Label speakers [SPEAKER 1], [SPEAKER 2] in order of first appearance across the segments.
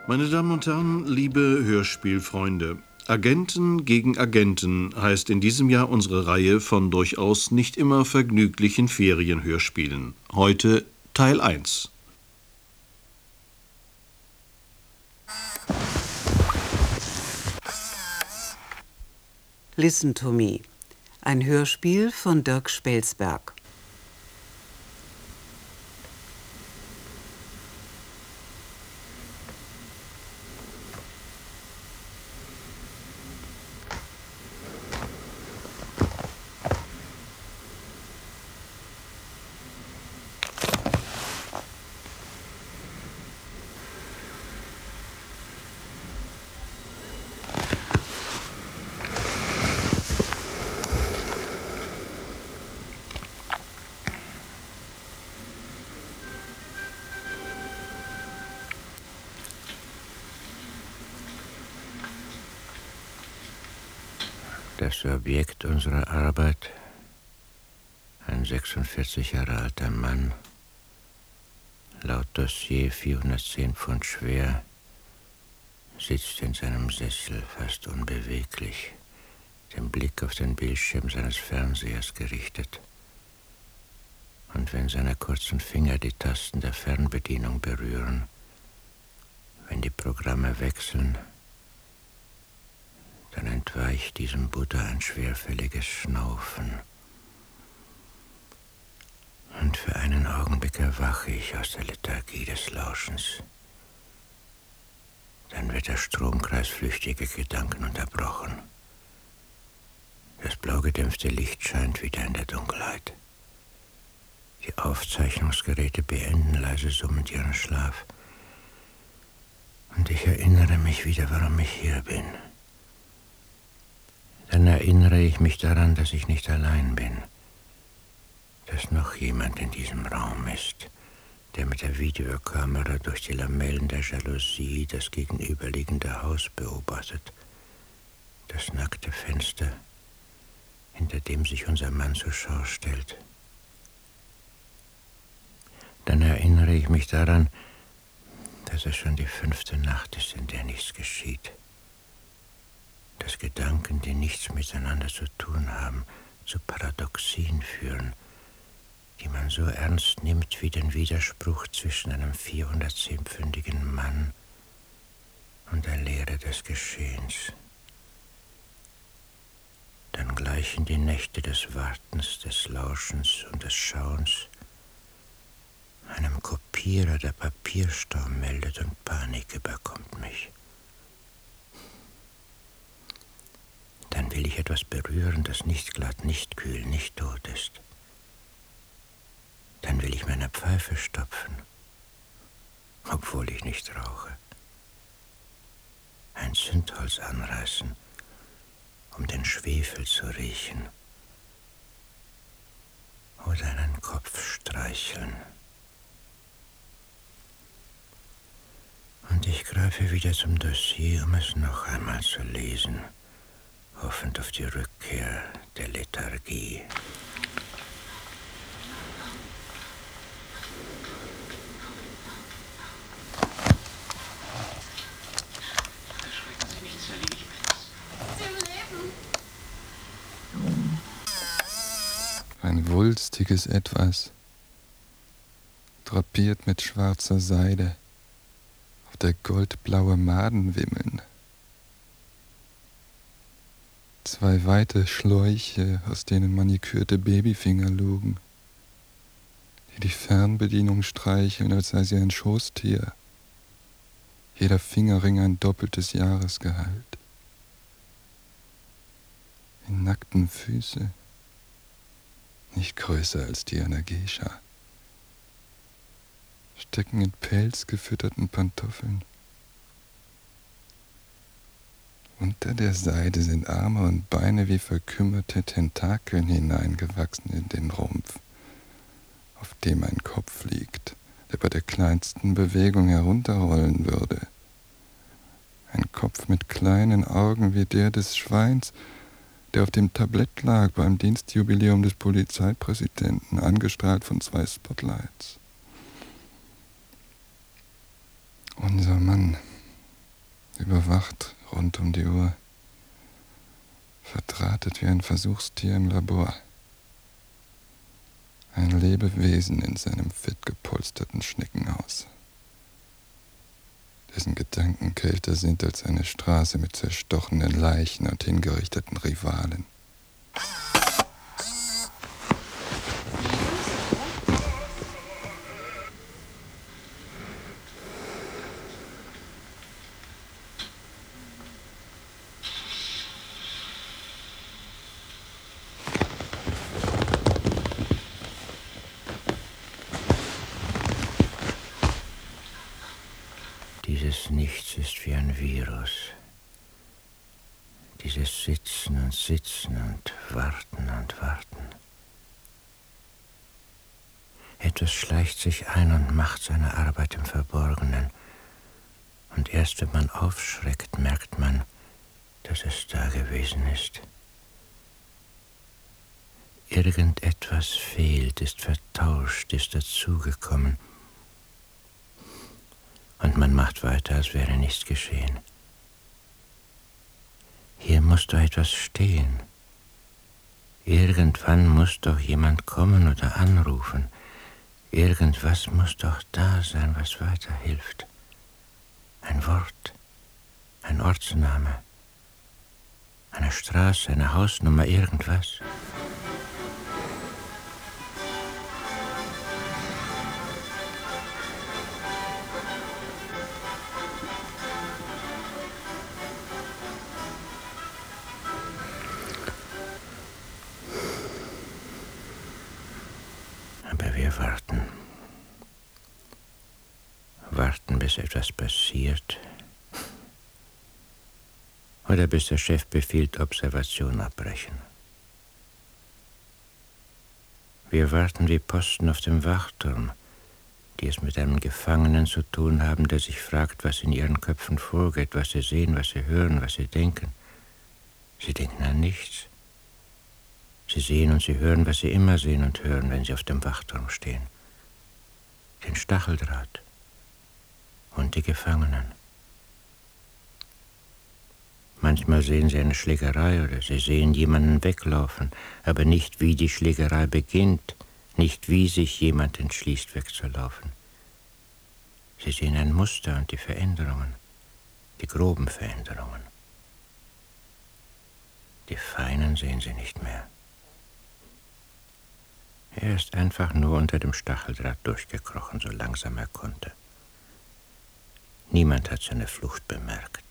[SPEAKER 1] Meine Damen und Herren, liebe Hörspielfreunde, Agenten gegen Agenten heißt in diesem Jahr unsere Reihe von durchaus nicht immer vergnüglichen Ferienhörspielen. Heute Teil 1.
[SPEAKER 2] Listen to Me. Ein Hörspiel von Dirk Spelsberg.
[SPEAKER 3] Das Objekt unserer Arbeit, ein 46 Jahre alter Mann, laut Dossier 410 Pfund schwer, sitzt in seinem Sessel fast unbeweglich, den Blick auf den Bildschirm seines Fernsehers gerichtet. Und wenn seine kurzen Finger die Tasten der Fernbedienung berühren, wenn die Programme wechseln, dann entweicht diesem Buddha ein schwerfälliges Schnaufen. Und für einen Augenblick erwache ich aus der Lethargie des Lauschens. Dann wird der Stromkreis flüchtiger Gedanken unterbrochen. Das blau gedämpfte Licht scheint wieder in der Dunkelheit. Die Aufzeichnungsgeräte beenden leise summend ihren Schlaf. Und ich erinnere mich wieder, warum ich hier bin. Dann erinnere ich mich daran, dass ich nicht allein bin, dass noch jemand in diesem Raum ist, der mit der Videokamera durch die Lamellen der Jalousie das gegenüberliegende Haus beobachtet, das nackte Fenster, hinter dem sich unser Mann zur Schau stellt. Dann erinnere ich mich daran, dass es schon die 5. Nacht ist, in der nichts geschieht. Dass Gedanken, die nichts miteinander zu tun haben, zu Paradoxien führen, die man so ernst nimmt wie den Widerspruch zwischen einem 410-pfündigen Mann und der Leere des Geschehens. Dann gleichen die Nächte des Wartens, des Lauschens und des Schauens einem Kopierer, der Papierstau meldet, und Panik überkommt mich. Dann will ich etwas berühren, das nicht glatt, nicht kühl, nicht tot ist. Dann will ich meine Pfeife stopfen, obwohl ich nicht rauche. Ein Zündholz anreißen, um den Schwefel zu riechen. Oder einen Kopf streicheln. Und ich greife wieder zum Dossier, um es noch einmal zu lesen, hoffend auf die Rückkehr der Lethargie.
[SPEAKER 4] Ein wulstiges Etwas, drapiert mit schwarzer Seide, auf der goldblaue Maden wimmeln. 2 weite Schläuche, aus denen manikürte Babyfinger lugen, die Fernbedienung streicheln, als sei sie ein Schoßtier. Jeder Fingerring ein doppeltes Jahresgehalt. Die nackten Füße, nicht größer als die einer Geisha, stecken in pelzgefütterten Pantoffeln. Unter der Seide sind Arme und Beine wie verkümmerte Tentakeln hineingewachsen in den Rumpf, auf dem ein Kopf liegt, der bei der kleinsten Bewegung herunterrollen würde. Ein Kopf mit kleinen Augen wie der des Schweins, der auf dem Tablett lag beim Dienstjubiläum des Polizeipräsidenten, angestrahlt von 2 Spotlights. Unser Mann, überwacht rund um die Uhr, verdrahtet wie ein Versuchstier im Labor. Ein Lebewesen in seinem fett gepolsterten Schneckenhaus, dessen Gedanken kälter sind als eine Straße mit zerstochenen Leichen und hingerichteten Rivalen.
[SPEAKER 3] Dieses Nichts ist wie ein Virus. Dieses Sitzen und Sitzen und Warten und Warten. Etwas schleicht sich ein und macht seine Arbeit im Verborgenen. Und erst wenn man aufschreckt, merkt man, dass es da gewesen ist. Irgendetwas fehlt, ist vertauscht, ist dazugekommen. Und man macht weiter, als wäre nichts geschehen. Hier muss doch etwas stehen. Irgendwann muss doch jemand kommen oder anrufen. Irgendwas muss doch da sein, was weiterhilft. Ein Wort, ein Ortsname, eine Straße, eine Hausnummer, irgendwas. Aber wir warten. Warten, bis etwas passiert. Oder bis der Chef befiehlt, Observation abbrechen. Wir warten wie Posten auf dem Wachturm, die es mit einem Gefangenen zu tun haben, der sich fragt, was in ihren Köpfen vorgeht, was sie sehen, was sie hören, was sie denken. Sie denken an nichts. Sie sehen und sie hören, was sie immer sehen und hören, wenn sie auf dem Wachturm stehen. Den Stacheldraht und die Gefangenen. Manchmal sehen sie eine Schlägerei oder sie sehen jemanden weglaufen, aber nicht, wie die Schlägerei beginnt, nicht, wie sich jemand entschließt, wegzulaufen. Sie sehen ein Muster und die Veränderungen, die groben Veränderungen. Die feinen sehen sie nicht mehr. Er ist einfach nur unter dem Stacheldraht durchgekrochen, so langsam er konnte. Niemand hat seine Flucht bemerkt.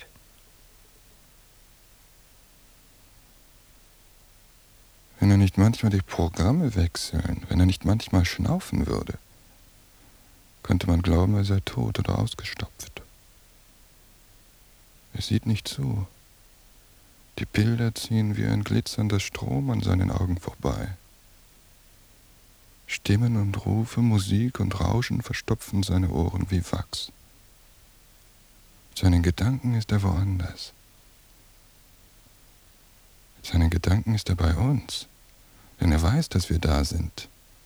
[SPEAKER 4] Wenn er nicht manchmal die Programme wechseln, wenn er nicht manchmal schnaufen würde, könnte man glauben, er sei tot oder ausgestopft. Er sieht nicht zu. Die Bilder ziehen wie ein glitzernder Strom an seinen Augen vorbei. Stimmen und Rufe, Musik und Rauschen verstopfen seine Ohren wie Wachs. Mit seinen Gedanken ist er woanders. Mit seinen Gedanken ist er bei uns, denn er weiß, dass wir da sind.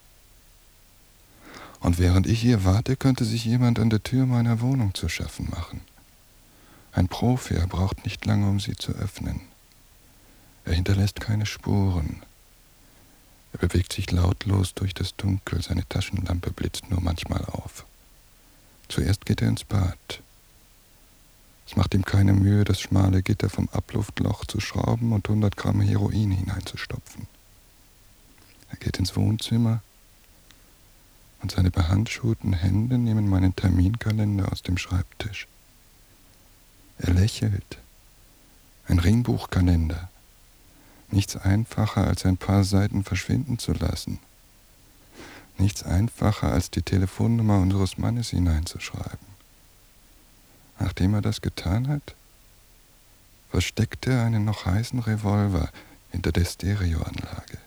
[SPEAKER 4] Und während ich hier warte, könnte sich jemand an der Tür meiner Wohnung zu schaffen machen. Ein Profi, er braucht nicht lange, um sie zu öffnen. Er hinterlässt keine Spuren. Er bewegt sich lautlos durch das Dunkel, seine Taschenlampe blitzt nur manchmal auf. Zuerst geht er ins Bad. Es macht ihm keine Mühe, das schmale Gitter vom Abluftloch zu schrauben und 100 Gramm Heroin hineinzustopfen. Er geht ins Wohnzimmer und seine behandschuhten Hände nehmen meinen Terminkalender aus dem Schreibtisch. Er lächelt. Ein Ringbuchkalender. Nichts einfacher, als ein paar Seiten verschwinden zu lassen. Nichts einfacher, als die Telefonnummer unseres Mannes hineinzuschreiben. Nachdem er das getan hat, versteckt er einen noch heißen Revolver hinter der Stereoanlage.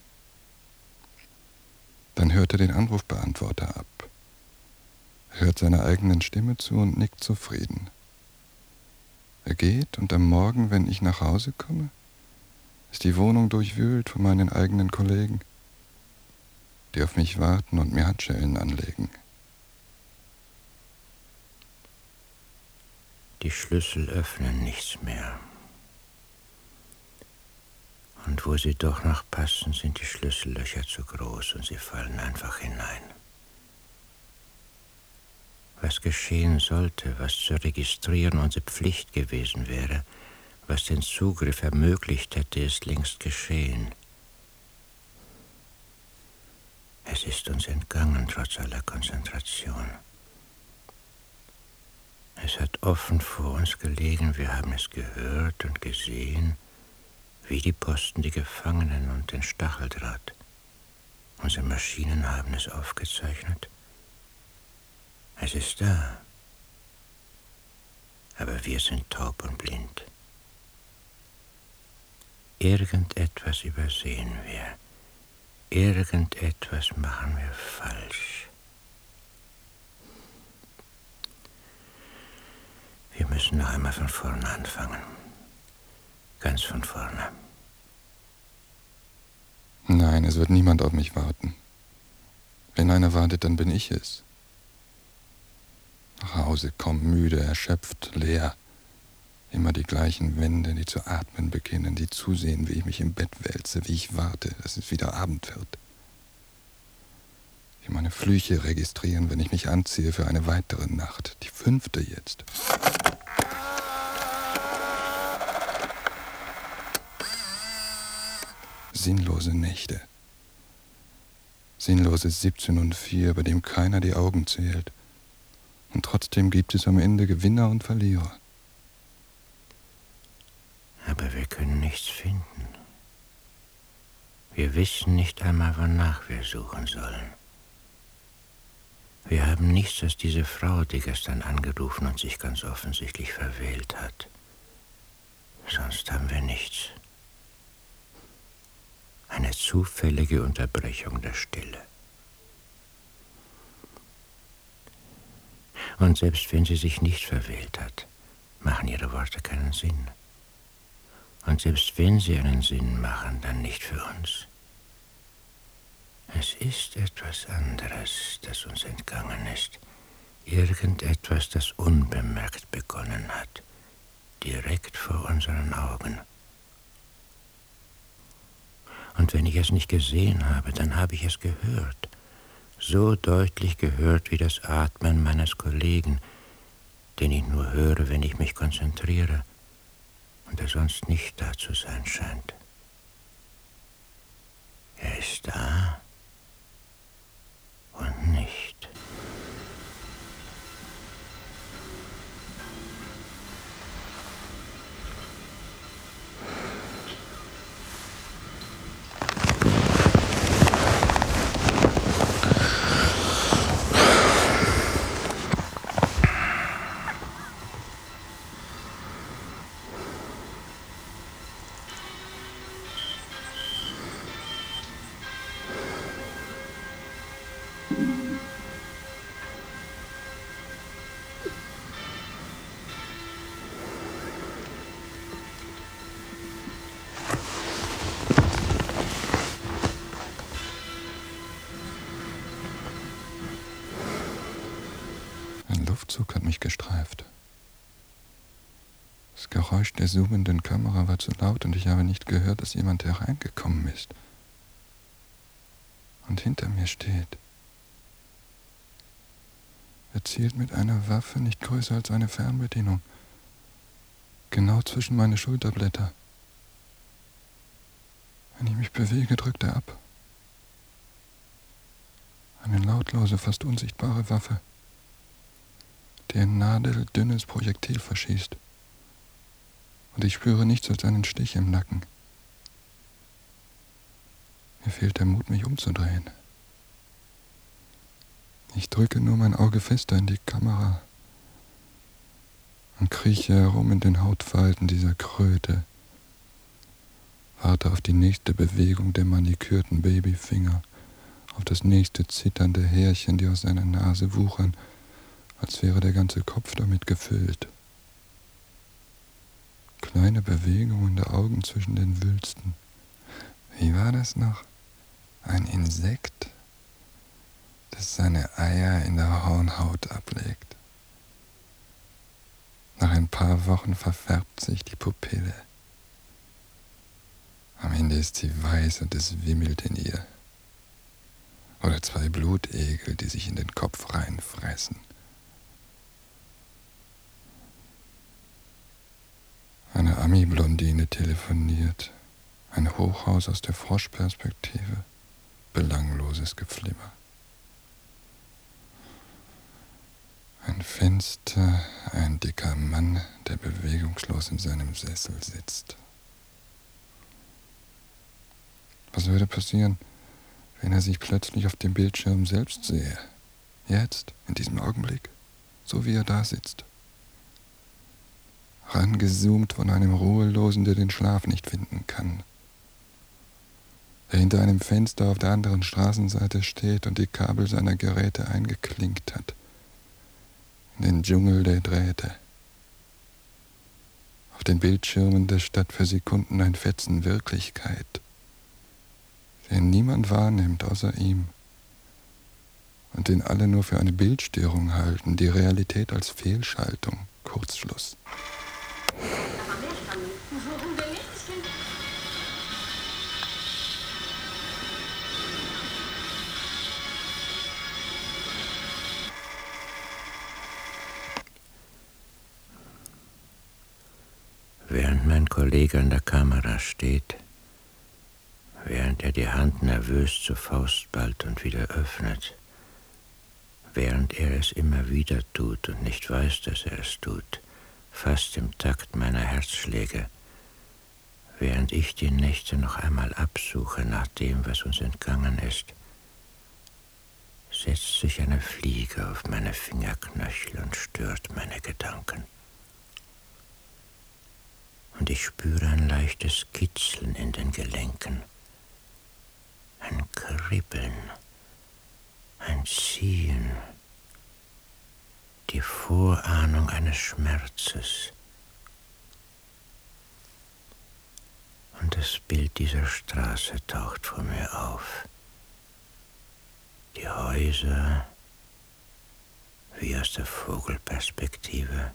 [SPEAKER 4] Dann hört er den Anrufbeantworter ab. Er hört seiner eigenen Stimme zu und nickt zufrieden. Er geht und am Morgen, wenn ich nach Hause komme, ist die Wohnung durchwühlt von meinen eigenen Kollegen, die auf mich warten und mir Handschellen anlegen.
[SPEAKER 3] Die Schlüssel öffnen nichts mehr. Und wo sie doch noch passen, sind die Schlüssellöcher zu groß und sie fallen einfach hinein. Was geschehen sollte, was zu registrieren unsere Pflicht gewesen wäre, was den Zugriff ermöglicht hätte, ist längst geschehen. Es ist uns entgangen, trotz aller Konzentration. Es hat offen vor uns gelegen, wir haben es gehört und gesehen, wie die Posten, die Gefangenen und den Stacheldraht. Unsere Maschinen haben es aufgezeichnet. Es ist da. Aber wir sind taub und blind. Irgendetwas übersehen wir. Irgendetwas machen wir falsch. Wir müssen noch einmal von vorne anfangen. Ganz von vorne.
[SPEAKER 4] Nein, es wird niemand auf mich warten. Wenn einer wartet, dann bin ich es. Nach Hause kommen, müde, erschöpft, leer. Immer die gleichen Wände, die zu atmen beginnen, die zusehen, wie ich mich im Bett wälze, wie ich warte, dass es wieder Abend wird. Die meine Flüche registrieren, wenn ich mich anziehe für eine weitere Nacht, die 5. jetzt. Sinnlose Nächte. Sinnlose 17 und 4, bei dem keiner die Augen zählt. Und trotzdem gibt es am Ende Gewinner und Verlierer.
[SPEAKER 3] Aber wir können nichts finden. Wir wissen nicht einmal, wonach wir suchen sollen. Wir haben nichts als diese Frau, die gestern angerufen und sich ganz offensichtlich verwählt hat. Sonst haben wir nichts. Eine zufällige Unterbrechung der Stille. Und selbst wenn sie sich nicht verwählt hat, machen ihre Worte keinen Sinn. Und selbst wenn sie einen Sinn machen, dann nicht für uns. Es ist etwas anderes, das uns entgangen ist. Irgendetwas, das unbemerkt begonnen hat. Direkt vor unseren Augen. Und wenn ich es nicht gesehen habe, dann habe ich es gehört. So deutlich gehört wie das Atmen meines Kollegen, den ich nur höre, wenn ich mich konzentriere und er sonst nicht da zu sein scheint. Er ist da und nicht.
[SPEAKER 4] Ein Luftzug hat mich gestreift. Das Geräusch der zoomenden Kamera war zu laut und ich habe nicht gehört, dass jemand hereingekommen ist. Und hinter mir steht. Er zielt mit einer Waffe nicht größer als eine Fernbedienung. Genau zwischen meine Schulterblätter. Wenn ich mich bewege, drückt er ab. Eine lautlose, fast unsichtbare Waffe, die ein nadeldünnes Projektil verschießt. Und ich spüre nichts als einen Stich im Nacken. Mir fehlt der Mut, mich umzudrehen. Ich drücke nur mein Auge fester in die Kamera und krieche herum in den Hautfalten dieser Kröte, warte auf die nächste Bewegung der manikürten Babyfinger, auf das nächste zitternde Härchen, die aus seiner Nase wuchern, als wäre der ganze Kopf damit gefüllt. Kleine Bewegungen der Augen zwischen den Wülsten. Wie war das noch? Ein Insekt, das seine Eier in der Hornhaut ablegt. Nach ein paar paar Wochen verfärbt sich die Pupille. Am Ende ist sie weiß und es wimmelt in ihr. Oder zwei Blutegel, die sich in den Kopf reinfressen. Eine Ami-Blondine telefoniert. Ein Hochhaus aus der Froschperspektive. Belangloses Geflimmer. Ein Fenster, ein dicker Mann, der bewegungslos in seinem Sessel sitzt. Was würde passieren, wenn er sich plötzlich auf dem Bildschirm selbst sähe? Jetzt, in diesem Augenblick, so wie er da sitzt. Rangezoomt von einem Ruhelosen, der den Schlaf nicht finden kann. Der hinter einem Fenster auf der anderen Straßenseite steht und die Kabel seiner Geräte eingeklinkt hat. In den Dschungel der Drähte. Auf den Bildschirmen der Stadt für Sekunden ein Fetzen Wirklichkeit, den niemand wahrnimmt außer ihm und den alle nur für eine Bildstörung halten, die Realität als Fehlschaltung, Kurzschluss.
[SPEAKER 3] Während mein Kollege an der Kamera steht, während er die Hand nervös zur Faust ballt und wieder öffnet, während er es immer wieder tut und nicht weiß, dass er es tut, fast im Takt meiner Herzschläge, während ich die Nächte noch einmal absuche nach dem, was uns entgangen ist, setzt sich eine Fliege auf meine Fingerknöchel und stört meine Gedanken. Und ich spüre ein leichtes Kitzeln in den Gelenken, ein Kribbeln, ein Ziehen, die Vorahnung eines Schmerzes. Und das Bild dieser Straße taucht vor mir auf. Die Häuser wie aus der Vogelperspektive.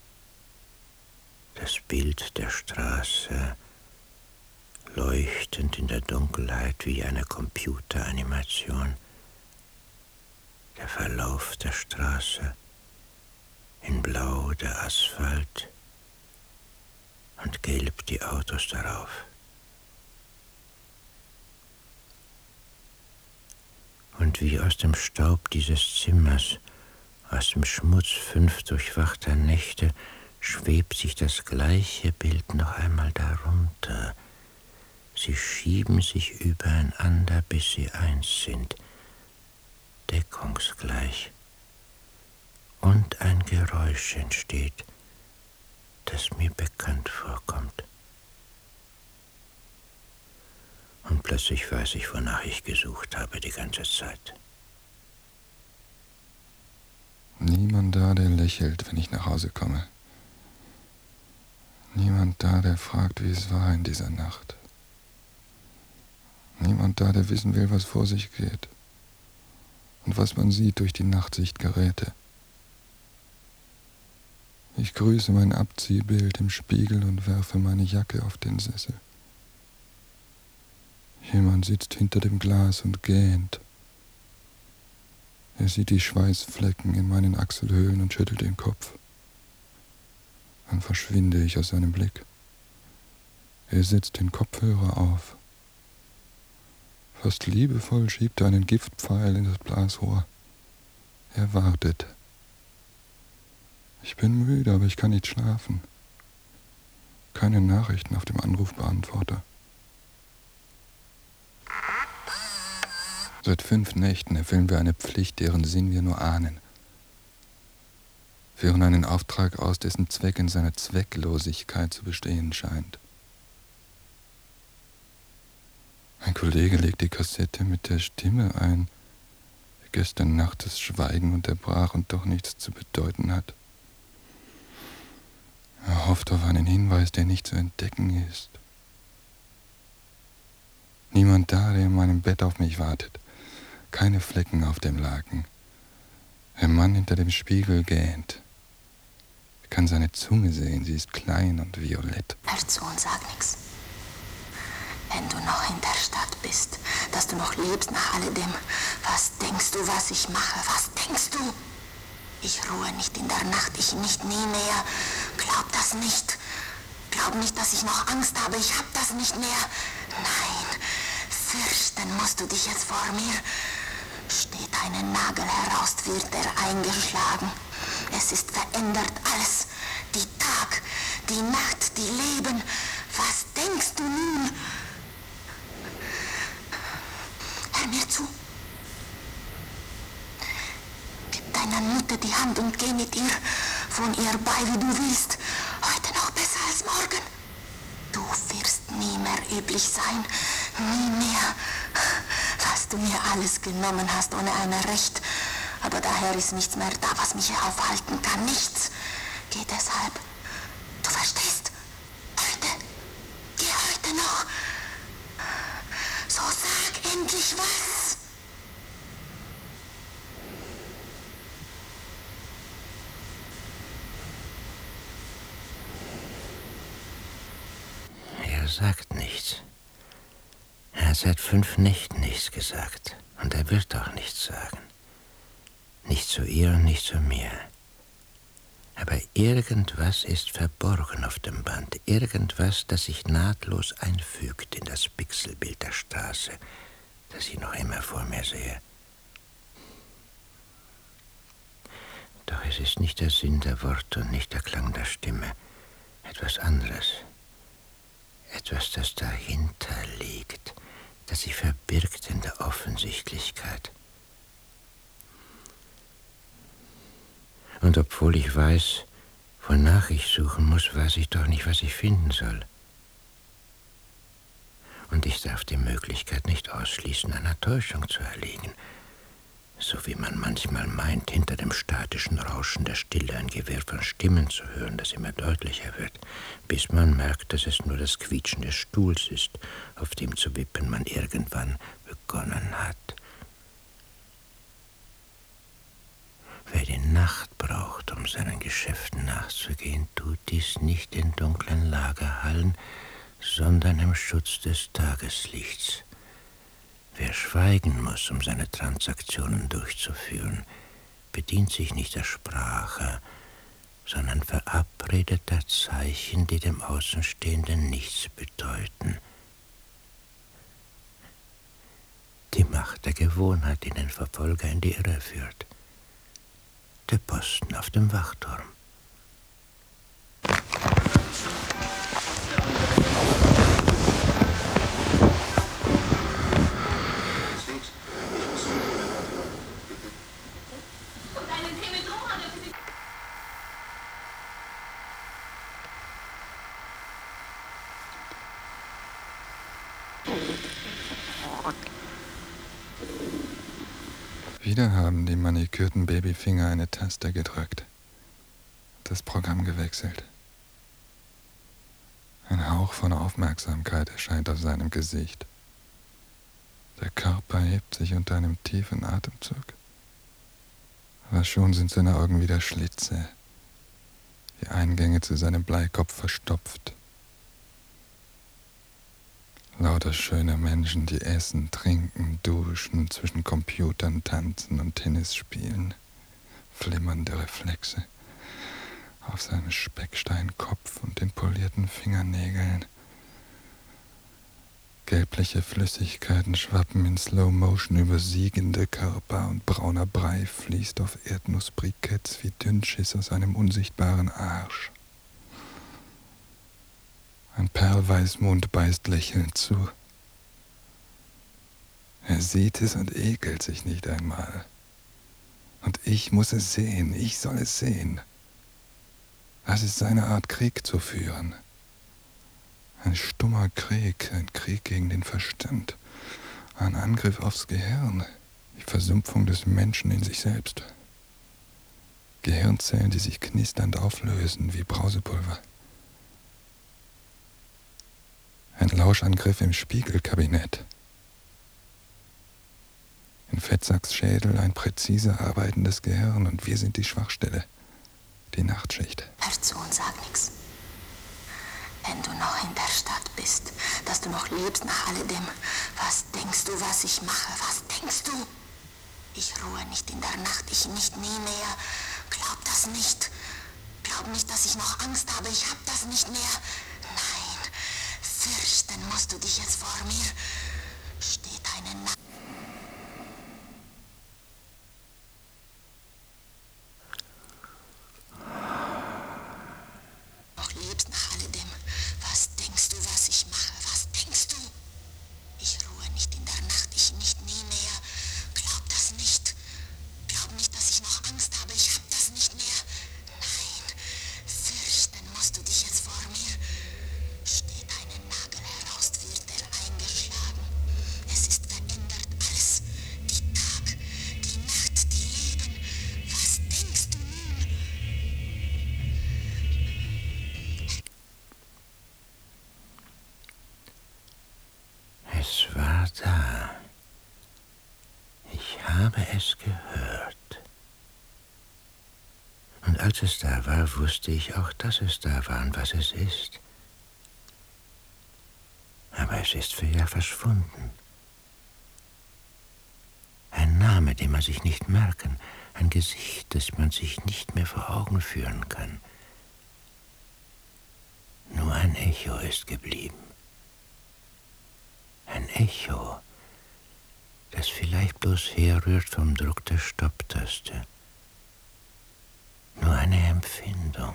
[SPEAKER 3] Das Bild der Straße, leuchtend in der Dunkelheit wie eine Computeranimation. Der Verlauf der Straße, in Blau der Asphalt und gelb die Autos darauf. Und wie aus dem Staub dieses Zimmers, aus dem Schmutz 5 durchwachter Nächte, schwebt sich das gleiche Bild noch einmal darunter. Sie schieben sich übereinander, bis sie eins sind, deckungsgleich. Und ein Geräusch entsteht, das mir bekannt vorkommt. Und plötzlich weiß ich, wonach ich gesucht habe die ganze Zeit.
[SPEAKER 4] Niemand da, der lächelt, wenn ich nach Hause komme. Niemand da, der fragt, wie es war in dieser Nacht. Niemand da, der wissen will, was vor sich geht und was man sieht durch die Nachtsichtgeräte. Ich grüße mein Abziehbild im Spiegel und werfe meine Jacke auf den Sessel. Jemand sitzt hinter dem Glas und gähnt. Er sieht die Schweißflecken in meinen Achselhöhlen und schüttelt den Kopf. Dann verschwinde ich aus seinem Blick. Er setzt den Kopfhörer auf. Fast liebevoll schiebt er einen Giftpfeil in das Blasrohr. Er wartet. Ich bin müde, aber ich kann nicht schlafen. Keine Nachrichten auf dem Anrufbeantworter. Seit 5 Nächten erfüllen wir eine Pflicht, deren Sinn wir nur ahnen. Führen einen Auftrag aus, dessen Zweck in seiner Zwecklosigkeit zu bestehen scheint. Ein Kollege legt die Kassette mit der Stimme ein, die gestern Nacht das Schweigen unterbrach und doch nichts zu bedeuten hat. Er hofft auf einen Hinweis, der nicht zu entdecken ist. Niemand da, der in meinem Bett auf mich wartet. Keine Flecken auf dem Laken. Der Mann hinter dem Spiegel gähnt. kann seine Zunge sehen, sie ist klein und violett.
[SPEAKER 5] Hör zu und sag nix. Wenn du noch in der Stadt bist, dass du noch lebst nach alledem, was denkst du, was ich mache? Was denkst du? Ich ruhe nicht in der Nacht, ich nicht nie mehr. Glaub das nicht. Glaub nicht, dass ich noch Angst habe, ich hab das nicht mehr. Nein, fürchten musst du dich jetzt vor mir. Steht einen Nagel heraus, wird er eingeschlagen. Es ist verändert alles. Die Tag, die Nacht, die Leben. Was denkst du nun? Hör mir zu. Gib deiner Mutter die Hand und geh mit ihr von ihr bei, wie du willst. Heute noch besser als morgen. Du wirst nie mehr üblich sein. Nie mehr. Was du mir alles genommen hast, ohne ein Recht. Aber daher ist nichts mehr da, was mich aufhalten kann. Nichts. Geh deshalb. Du verstehst? Heute. Geh heute noch. So sag endlich was.
[SPEAKER 3] Er sagt nichts. Er hat seit 5 Nächten nichts gesagt. Und er wird auch nichts sagen. Nicht zu ihr und nicht zu mir. Aber irgendwas ist verborgen auf dem Band. Irgendwas, das sich nahtlos einfügt in das Pixelbild der Straße, das ich noch immer vor mir sehe. Doch es ist nicht der Sinn der Worte und nicht der Klang der Stimme. Etwas anderes. Etwas, das dahinter liegt, das sich verbirgt in der Offensichtlichkeit. Und obwohl ich weiß, wonach ich suchen muss, weiß ich doch nicht, was ich finden soll. Und ich darf die Möglichkeit nicht ausschließen, einer Täuschung zu erliegen. So wie man manchmal meint, hinter dem statischen Rauschen der Stille ein Gewirr von Stimmen zu hören, das immer deutlicher wird, bis man merkt, dass es nur das Quietschen des Stuhls ist, auf dem zu wippen man irgendwann begonnen hat. Wer die Nacht braucht, um seinen Geschäften nachzugehen, tut dies nicht in dunklen Lagerhallen, sondern im Schutz des Tageslichts. Wer schweigen muss, um seine Transaktionen durchzuführen, bedient sich nicht der Sprache, sondern verabredeter Zeichen, die dem Außenstehenden nichts bedeuten. Die Macht der Gewohnheit, die den Verfolger in die Irre führt. Der Posten auf dem Wachturm.
[SPEAKER 4] Wieder haben die manikürten Babyfinger eine Taste gedrückt. Das Programm gewechselt. Ein Hauch von Aufmerksamkeit erscheint auf seinem Gesicht. Der Körper hebt sich unter einem tiefen Atemzug. Aber schon sind seine Augen wieder Schlitze, die Eingänge zu seinem Bleikopf verstopft. Lauter schöne Menschen, die essen, trinken, duschen, zwischen Computern tanzen und Tennis spielen. Flimmernde Reflexe auf seinem Specksteinkopf und den polierten Fingernägeln. Gelbliche Flüssigkeiten schwappen in Slow Motion über siegende Körper und brauner Brei fließt auf Erdnussbriketts wie Dünnschiss aus einem unsichtbaren Arsch. Ein Perlweißmond beißt lächelnd zu. Er sieht es und ekelt sich nicht einmal. Und ich muss es sehen, ich soll es sehen. Das ist seine Art, Krieg zu führen. Ein stummer Krieg, ein Krieg gegen den Verstand. Ein Angriff aufs Gehirn, die Versumpfung des Menschen in sich selbst. Gehirnzellen, die sich knisternd auflösen wie Brausepulver. Ein Lauschangriff im Spiegelkabinett. In Fettsacks Schädel ein präzise arbeitendes Gehirn und wir sind die Schwachstelle, die Nachtschicht.
[SPEAKER 5] Hör zu. und sag nichts. Wenn du noch in der Stadt bist, dass du noch lebst nach alledem, was denkst du, was ich mache? Was denkst du? Ich ruhe nicht in der Nacht, ich nicht nie mehr. Glaub das nicht. Glaub nicht, dass ich noch Angst habe, ich hab das nicht mehr. Nein, fürchten musst du dich jetzt vor mir. Steht eine Nacht. Noch lebst nach alledem. Was denkst du, was ich mache? Was denkst du? Ich ruhe nicht in der Nacht, ich nicht nie mehr. Glaub das nicht. Glaub nicht, dass ich noch Angst habe, ich hab das nicht mehr. Nein, fürchten musst du dich jetzt vor mir. Steht eine Nagel heraus, wird er eingeschlagen. Es ist verändert alles. Die Tag, die Nacht, die Leben. Was denkst du nun?
[SPEAKER 3] Es war da. Ich habe es gehört. Und als es da war, wusste ich auch, dass es da war und was es ist. Aber es ist für ja verschwunden. Ein Name, den man sich nicht merken, ein Gesicht, das man sich nicht mehr vor Augen führen kann. Nur ein Echo ist geblieben. Ein Echo, das vielleicht bloß herrührt vom Druck der Stopptaste. Nur eine Empfindung.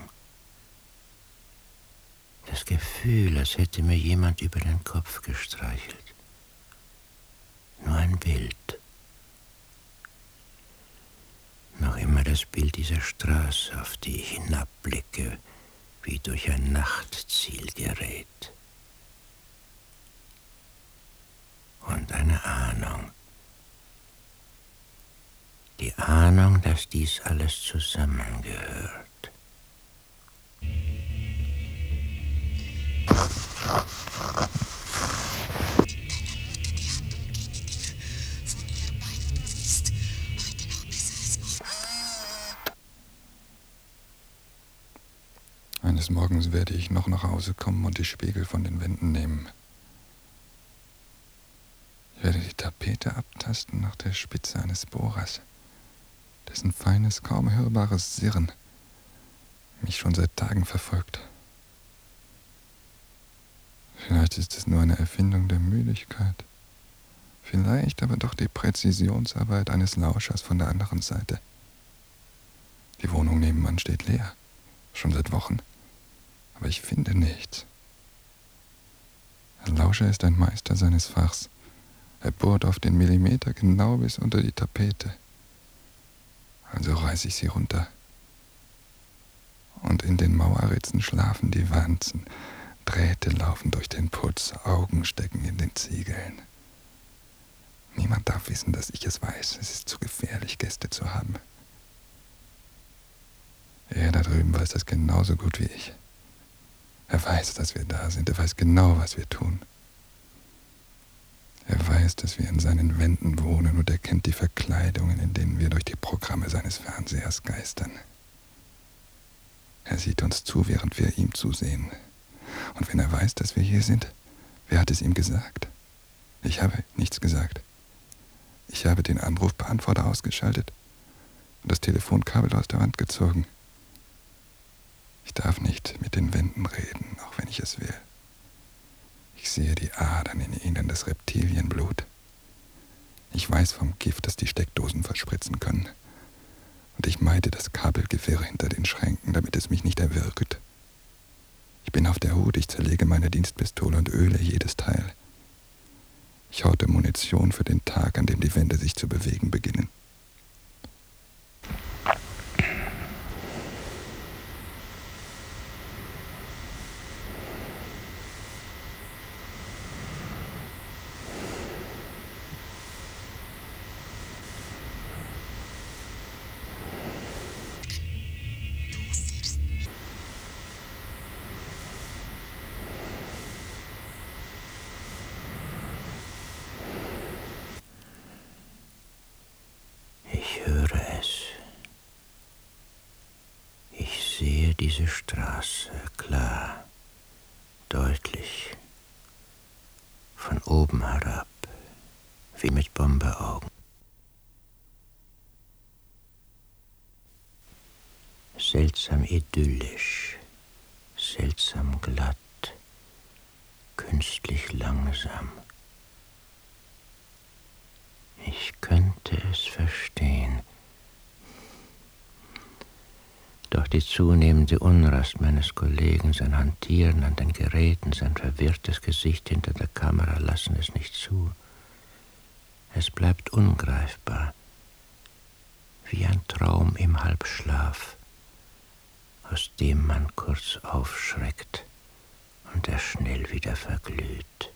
[SPEAKER 3] Das Gefühl, als hätte mir jemand über den Kopf gestreichelt. Nur ein Bild. Noch immer das Bild dieser Straße, auf die ich hinabblicke, wie durch ein Nachtzielgerät. Und eine Ahnung. Die Ahnung, dass dies alles zusammengehört.
[SPEAKER 4] Eines Morgens werde ich noch nach Hause kommen und die Spiegel von den Wänden nehmen. Ich werde die Tapete abtasten nach der Spitze eines Bohrers, dessen feines, kaum hörbares Sirren mich schon seit Tagen verfolgt. Vielleicht ist es nur eine Erfindung der Müdigkeit, vielleicht aber doch die Präzisionsarbeit eines Lauschers von der anderen Seite. Die Wohnung nebenan steht leer, schon seit Wochen, aber ich finde nichts. Ein Lauscher ist ein Meister seines Fachs. Er bohrt auf den Millimeter genau bis unter die Tapete. Also reiße ich sie runter. Und in den Mauerritzen schlafen die Wanzen. Drähte laufen durch den Putz, Augen stecken in den Ziegeln. Niemand darf wissen, dass ich es weiß. Es ist zu gefährlich, Gäste zu haben. Er da drüben weiß das genauso gut wie ich. Er weiß, dass wir da sind. Er weiß genau, was wir tun. Er weiß, dass wir in seinen Wänden wohnen und er kennt die Verkleidungen, in denen wir durch die Programme seines Fernsehers geistern. Er sieht uns zu, während wir ihm zusehen. Und wenn er weiß, dass wir hier sind, wer hat es ihm gesagt? Ich habe nichts gesagt. Ich habe den Anrufbeantworter ausgeschaltet und das Telefonkabel aus der Wand gezogen. Ich darf nicht mit den Wänden reden, auch wenn ich es will. Ich sehe die Adern in ihnen, das Reptilienblut. Ich weiß vom Gift, das die Steckdosen verspritzen können. Und ich meide das Kabelgewirr hinter den Schränken, damit es mich nicht erwürgt. Ich bin auf der Hut, ich zerlege meine Dienstpistole und öle jedes Teil. Ich horte Munition für den Tag, an dem die Wände sich zu bewegen beginnen.
[SPEAKER 3] sehe diese Straße klar, deutlich, von oben herab, wie mit Bomberaugen. Seltsam idyllisch, seltsam glatt, künstlich langsam. Ich könnte es verstehen. Doch die zunehmende Unrast meines Kollegen, sein Hantieren an den Geräten, sein verwirrtes Gesicht hinter der Kamera lassen es nicht zu. Es bleibt ungreifbar, wie ein Traum im Halbschlaf, aus dem man kurz aufschreckt und er schnell wieder verglüht.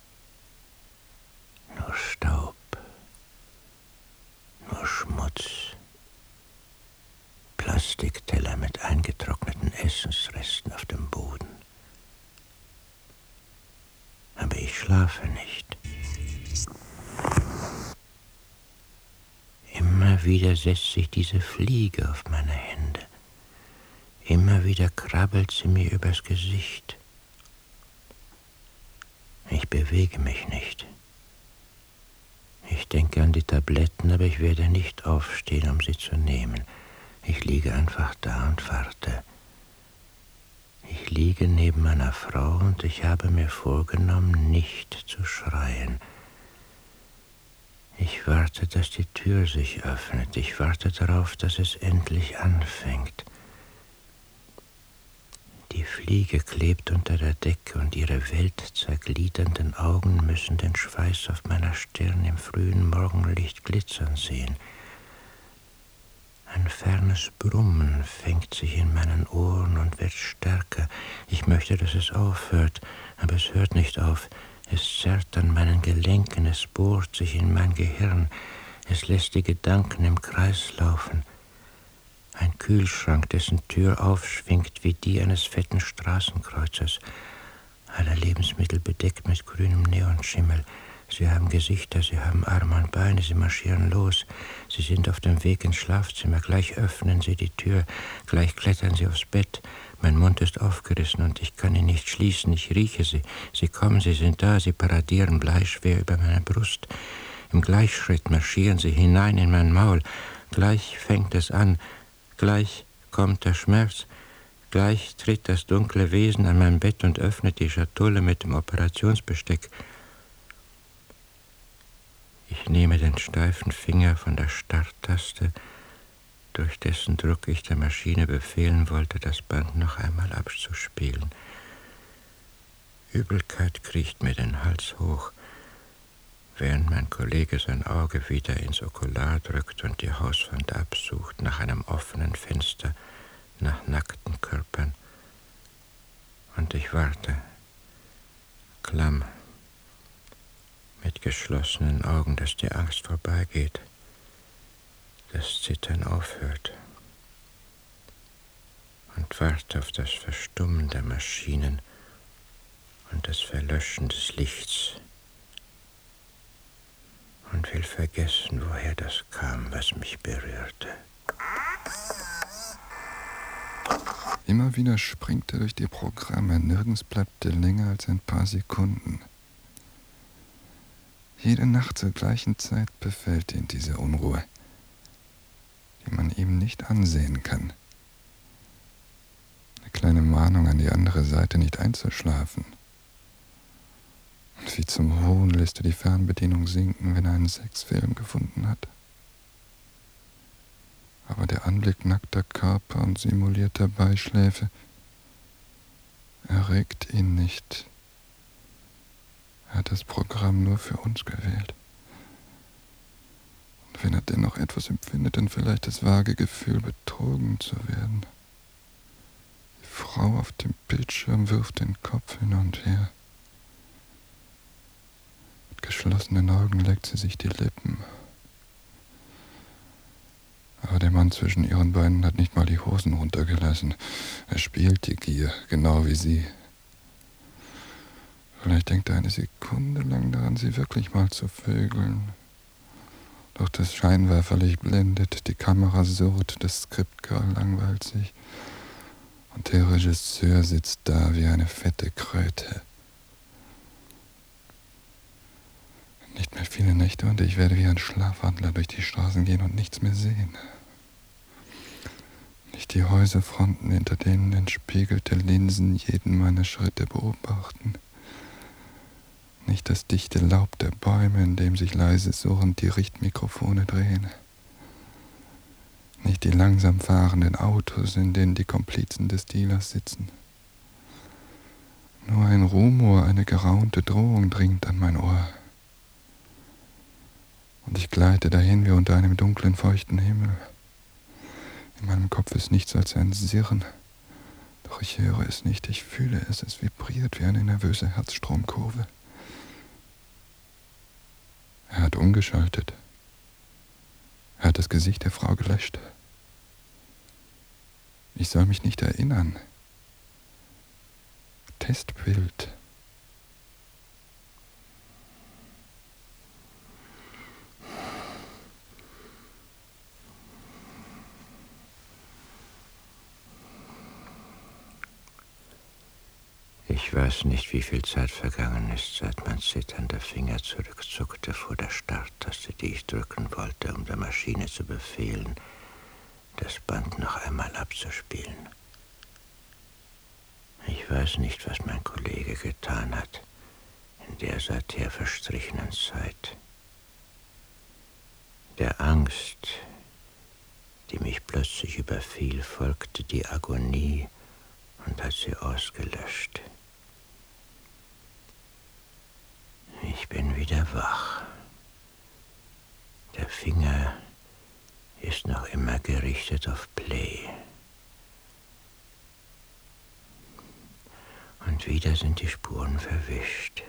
[SPEAKER 3] Nur Staub, nur Schmutz, Plastikteller mit eingetrockneten Essensresten auf dem Boden. Aber ich schlafe nicht. Immer wieder setzt sich diese Fliege auf meine Hände. Immer wieder krabbelt sie mir übers Gesicht. Ich bewege mich nicht. Ich denke an die Tabletten, aber ich werde nicht aufstehen, um sie zu nehmen. Ich liege einfach da und warte. Ich liege neben meiner Frau und ich habe mir vorgenommen, nicht zu schreien. Ich warte, dass die Tür sich öffnet. Ich warte darauf, dass es endlich anfängt. Die Fliege klebt unter der Decke und ihre weltzergliedernden Augen müssen den Schweiß auf meiner Stirn im frühen Morgenlicht glitzern sehen. Ein fernes Brummen fängt sich in meinen Ohren und wird stärker. Ich möchte, dass es aufhört, aber es hört nicht auf. Es zerrt an meinen Gelenken, es bohrt sich in mein Gehirn. Es lässt die Gedanken im Kreis laufen. Ein Kühlschrank, dessen Tür aufschwingt wie die eines fetten Straßenkreuzers. Alle Lebensmittel bedeckt mit grünem Neonschimmel. Sie haben Gesichter, sie haben Arme und Beine, sie marschieren los. Sie sind auf dem Weg ins Schlafzimmer. Gleich öffnen sie die Tür, gleich klettern sie aufs Bett. Mein Mund ist aufgerissen und ich kann ihn nicht schließen. Ich rieche sie. Sie kommen, sie sind da, sie paradieren bleischwer über meine Brust. Im Gleichschritt marschieren sie hinein in mein Maul. Gleich fängt es an. Gleich kommt der Schmerz, gleich tritt das dunkle Wesen an mein Bett und öffnet die Schatulle mit dem Operationsbesteck. Ich nehme den steifen Finger von der Starttaste, durch dessen Druck ich der Maschine befehlen wollte, das Band noch einmal abzuspielen. Übelkeit kriecht mir den Hals hoch, während mein Kollege sein Auge wieder ins Okular drückt und die Hauswand absucht nach einem offenen Fenster, nach nackten Körpern. Und ich warte, klamm, mit geschlossenen Augen, dass die Angst vorbeigeht, das Zittern aufhört. Und warte auf das Verstummen der Maschinen und das Verlöschen des Lichts. Und will vergessen, woher das kam, was mich berührte.
[SPEAKER 4] Immer wieder springt er durch die Programme, nirgends bleibt er länger als ein paar Sekunden. Jede Nacht zur gleichen Zeit befällt ihn diese Unruhe, die man ihm nicht ansehen kann. Eine kleine Mahnung an die andere Seite, nicht einzuschlafen. Und wie zum Hohn lässt er die Fernbedienung sinken, wenn er einen Sexfilm gefunden hat. Aber der Anblick nackter Körper und simulierter Beischläfe erregt ihn nicht. Er hat das Programm nur für uns gewählt. Und wenn er dennoch etwas empfindet, dann vielleicht das vage Gefühl, betrogen zu werden. Die Frau auf dem Bildschirm wirft den Kopf hin und her. Mit geschlossenen Augen leckt sie sich die Lippen. Aber der Mann zwischen ihren Beinen hat nicht mal die Hosen runtergelassen. Er spielt die Gier, genau wie sie. Vielleicht denkt er eine Sekunde lang daran, sie wirklich mal zu vögeln. Doch das Scheinwerferlicht blendet, die Kamera surrt, das Skriptgirl langweilt sich. Der Regisseur sitzt da wie eine fette Kröte. Nicht mehr viele Nächte und ich werde wie ein Schlafwandler durch die Straßen gehen und nichts mehr sehen. Nicht die Häuserfronten, hinter denen entspiegelte Linsen jeden meiner Schritte beobachten. Nicht das dichte Laub der Bäume, in dem sich leise surrend die Richtmikrofone drehen. Nicht die langsam fahrenden Autos, in denen die Komplizen des Dealers sitzen. Nur ein Rumor, eine geraunte Drohung dringt an mein Ohr. Und ich gleite dahin wie unter einem dunklen, feuchten Himmel. In meinem Kopf ist nichts als ein Sirren. Doch ich höre es nicht, ich fühle es, es vibriert wie eine nervöse Herzstromkurve. Er hat umgeschaltet. Er hat das Gesicht der Frau gelöscht. Ich soll mich nicht erinnern. Testbild.
[SPEAKER 3] Ich weiß nicht, wie viel Zeit vergangen ist, seit mein zitternder Finger zurückzuckte vor der Starttaste, die ich drücken wollte, um der Maschine zu befehlen, das Band noch einmal abzuspielen. Ich weiß nicht, was mein Kollege getan hat in der seither verstrichenen Zeit. Der Angst, die mich plötzlich überfiel, folgte die Agonie und hat sie ausgelöscht. Ich bin wieder wach. Der Finger ist noch immer gerichtet auf Play. Und wieder sind die Spuren verwischt.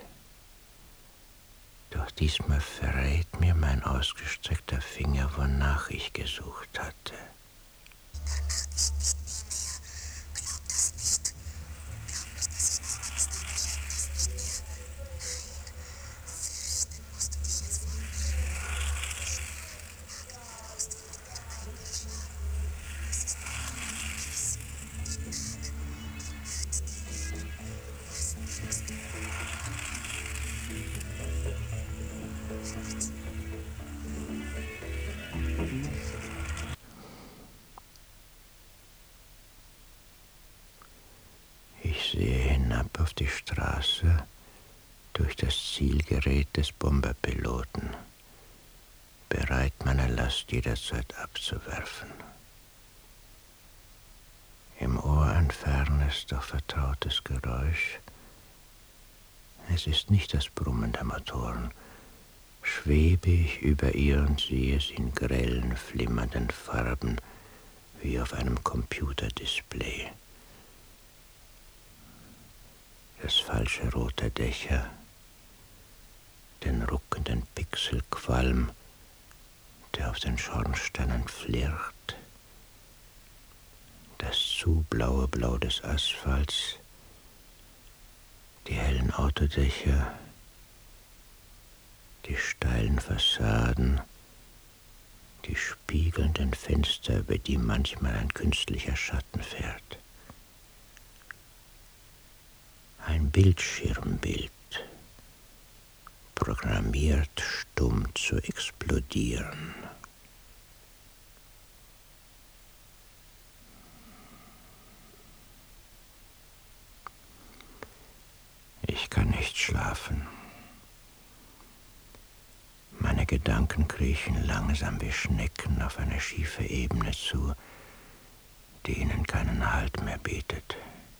[SPEAKER 3] Doch diesmal verrät mir mein ausgestreckter Finger, wonach ich gesucht hatte. Ich sehe hinab auf die Straße durch das Zielgerät des Bomberpiloten, bereit, meine Last jederzeit abzuwerfen. Im Ohr ein fernes, doch vertrautes Geräusch. Es ist nicht das Brummen der Motoren. Schwebe ich über ihr und sehe es in grellen, flimmernden Farben, wie auf einem Computerdisplay. Das falsche rote Dächer, den ruckenden Pixelqualm, der auf den Schornsteinen flirrt, das zu blaue Blau des Asphalts, die hellen Autodächer, die steilen Fassaden, die spiegelnden Fenster, über die manchmal ein künstlicher Schatten fährt. Ein Bildschirmbild, programmiert, stumm zu explodieren. Ich kann nicht schlafen. Meine Gedanken kriechen langsam wie Schnecken auf eine schiefe Ebene zu, die ihnen keinen Halt mehr bietet.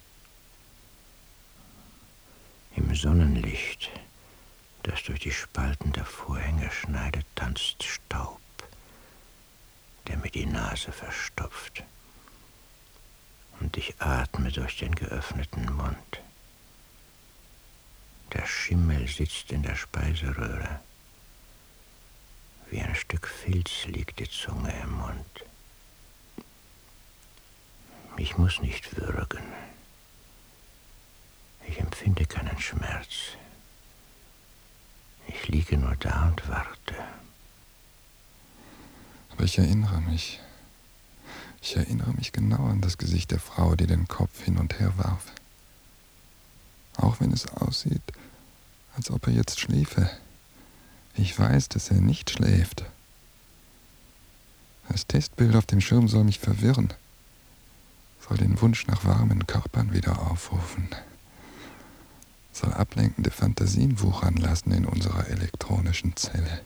[SPEAKER 3] Im Sonnenlicht, das durch die Spalten der Vorhänge schneidet, tanzt Staub, der mir die Nase verstopft. Und ich atme durch den geöffneten Mund. Der Schimmel sitzt in der Speiseröhre. Wie ein Stück Filz liegt die Zunge im Mund. Ich muss nicht würgen. Ich empfinde keinen Schmerz. Ich liege nur da und warte.
[SPEAKER 4] Aber ich erinnere mich. Ich erinnere mich genau an das Gesicht der Frau, die den Kopf hin und her warf. Auch wenn es aussieht, als ob er jetzt schliefe. Ich weiß, dass er nicht schläft. Das Testbild auf dem Schirm soll mich verwirren, soll den Wunsch nach warmen Körpern wieder aufrufen, soll ablenkende Fantasien wuchern lassen in unserer elektronischen Zelle.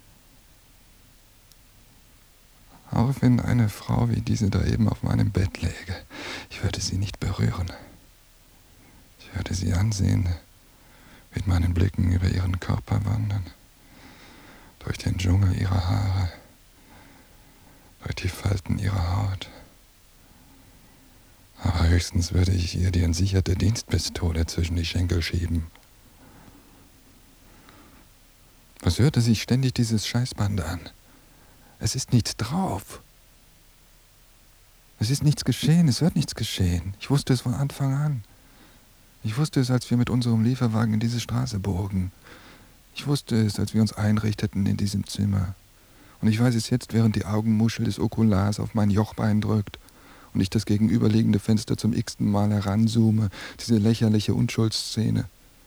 [SPEAKER 4] Auch wenn eine Frau wie diese da eben auf meinem Bett läge, ich würde sie nicht berühren. Ich würde sie ansehen, mit meinen Blicken über ihren Körper wandern, durch den Dschungel ihrer Haare, durch die Falten ihrer Haut. Aber höchstens würde ich ihr die entsicherte Dienstpistole zwischen die Schenkel schieben. Was hörte sich ständig dieses Scheißband an? Es ist nichts drauf. Es ist nichts geschehen, es wird nichts geschehen. Ich wusste es von Anfang an. Ich wusste es, als wir mit unserem Lieferwagen in diese Straße bogen. Ich wusste es, als wir uns einrichteten in diesem Zimmer. Und ich weiß es jetzt, während die Augenmuschel des Okulars auf mein Jochbein drückt und ich das gegenüberliegende Fenster zum x-ten Mal heranzoome, diese lächerliche Unschuldsszene.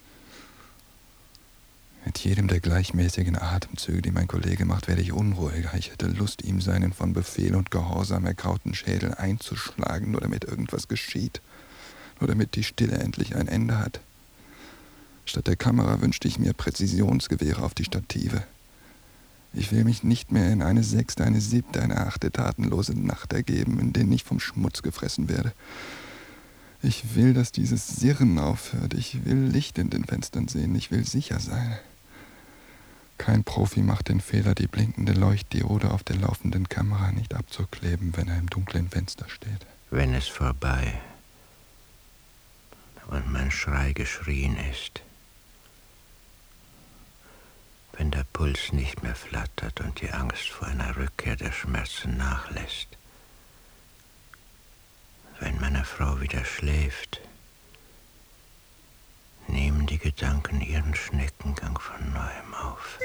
[SPEAKER 4] Mit jedem der gleichmäßigen Atemzüge, die mein Kollege macht, werde ich unruhiger. Ich hätte Lust, ihm seinen von Befehl und Gehorsam ergrauten Schädel einzuschlagen, nur damit irgendwas geschieht. Nur damit die Stille endlich ein Ende hat. Statt der Kamera wünschte ich mir Präzisionsgewehre auf die Stative. Ich will mich nicht mehr in eine 6., eine 7., eine 8. tatenlose Nacht ergeben, in denen ich vom Schmutz gefressen werde. Ich will, dass dieses Sirren aufhört. Ich will Licht in den Fenstern sehen. Ich will sicher sein. Kein Profi macht den Fehler, die blinkende Leuchtdiode auf der laufenden Kamera nicht abzukleben, wenn er im dunklen Fenster steht.
[SPEAKER 3] Wenn es vorbei und mein Schrei geschrien ist, wenn der Puls nicht mehr flattert und die Angst vor einer Rückkehr der Schmerzen nachlässt, wenn meine Frau wieder schläft, nehmen die Gedanken ihren Schneckengang von neuem auf.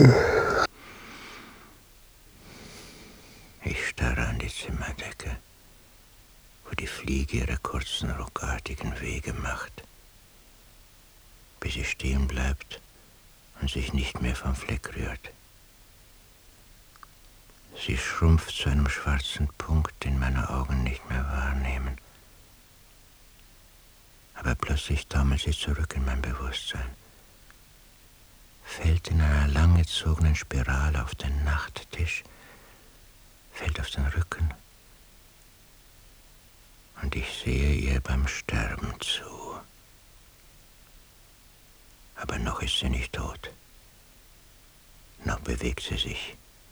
[SPEAKER 3] Ich starre an die Zimmerdecke, wo die Fliege ihre kurzen, ruckartigen Wege macht, bis sie stehen bleibt und sich nicht mehr vom Fleck rührt. Sie schrumpft zu einem schwarzen Punkt, den meine Augen nicht mehr wahrnehmen. Aber plötzlich taumelt sie zurück in mein Bewusstsein, fällt in einer langgezogenen Spirale auf den Nachttisch, fällt auf den Rücken, und ich sehe ihr beim Sterben zu. Aber noch ist sie nicht tot. Noch bewegt sie sich.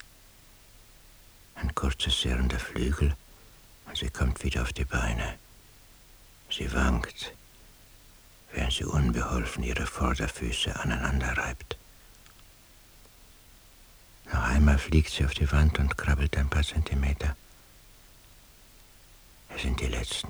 [SPEAKER 3] Ein kurzes Sirren der Flügel und sie kommt wieder auf die Beine. Sie wankt, während sie unbeholfen ihre Vorderfüße aneinander reibt. Noch einmal fliegt sie auf die Wand und krabbelt ein paar Zentimeter. Es sind die letzten.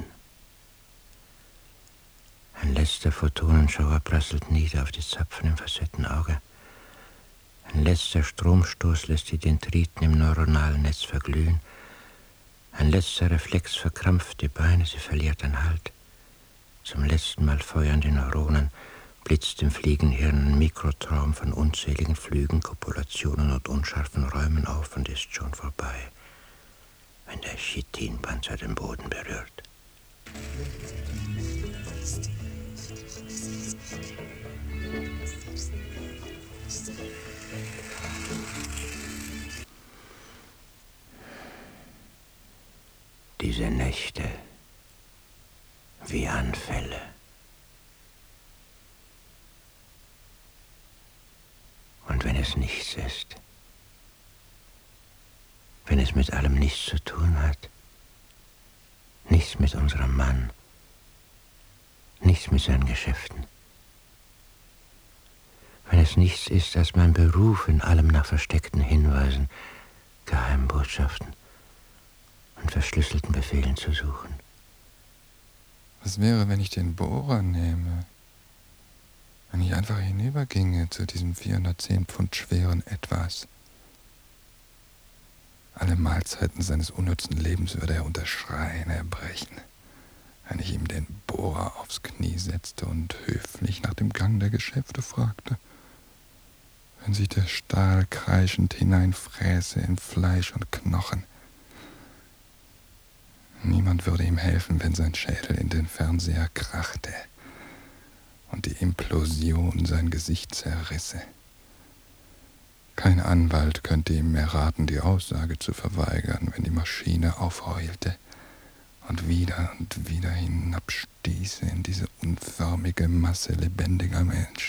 [SPEAKER 3] Ein letzter Photonenschauer prasselt nieder auf die Zapfen im Facettenauge. Ein letzter Stromstoß lässt die Dendriten im neuronalen Netz verglühen. Ein letzter Reflex verkrampft die Beine, sie verliert den Halt. Zum letzten Mal feuern die Neuronen, blitzt im Fliegenhirn ein Mikrotraum von unzähligen Flügen, Kopulationen und unscharfen Räumen auf und ist schon vorbei, wenn der Chitinpanzer den Boden berührt. Diese Nächte wie Anfälle. Und wenn es nichts ist, wenn es mit allem nichts zu tun hat, nichts mit unserem Mann, nichts mit seinen Geschäften, wenn es nichts ist als mein Beruf in allem nach versteckten Hinweisen, geheimen Botschaften und verschlüsselten Befehlen zu suchen.
[SPEAKER 4] Was wäre, wenn ich den Bohrer nehme? Wenn ich einfach hinüberginge zu diesem 410 Pfund schweren Etwas? Alle Mahlzeiten seines unnützen Lebens würde er unter Schreien erbrechen, wenn ich ihm den Bohrer aufs Knie setzte und höflich nach dem Gang der Geschäfte fragte, wenn sich der Stahl kreischend hineinfräße in Fleisch und Knochen. Niemand würde ihm helfen, wenn sein Schädel in den Fernseher krachte und die Implosion sein Gesicht zerrisse. Kein Anwalt könnte ihm mehr raten, die Aussage zu verweigern, wenn die Maschine aufheulte und wieder hinabstieße in diese unförmige Masse lebendiger Mensch.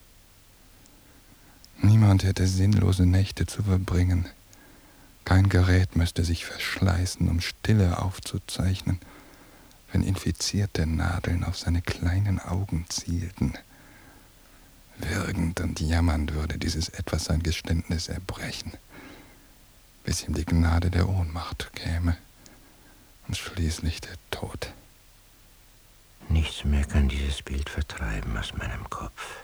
[SPEAKER 4] Niemand hätte sinnlose Nächte zu verbringen. Kein Gerät müsste sich verschleißen, um Stille aufzuzeichnen, wenn infizierte Nadeln auf seine kleinen Augen zielten. Würgend und jammernd würde dieses Etwas sein Geständnis erbrechen, bis ihm die Gnade der Ohnmacht käme und schließlich der Tod.
[SPEAKER 3] Nichts mehr kann dieses Bild vertreiben aus meinem Kopf.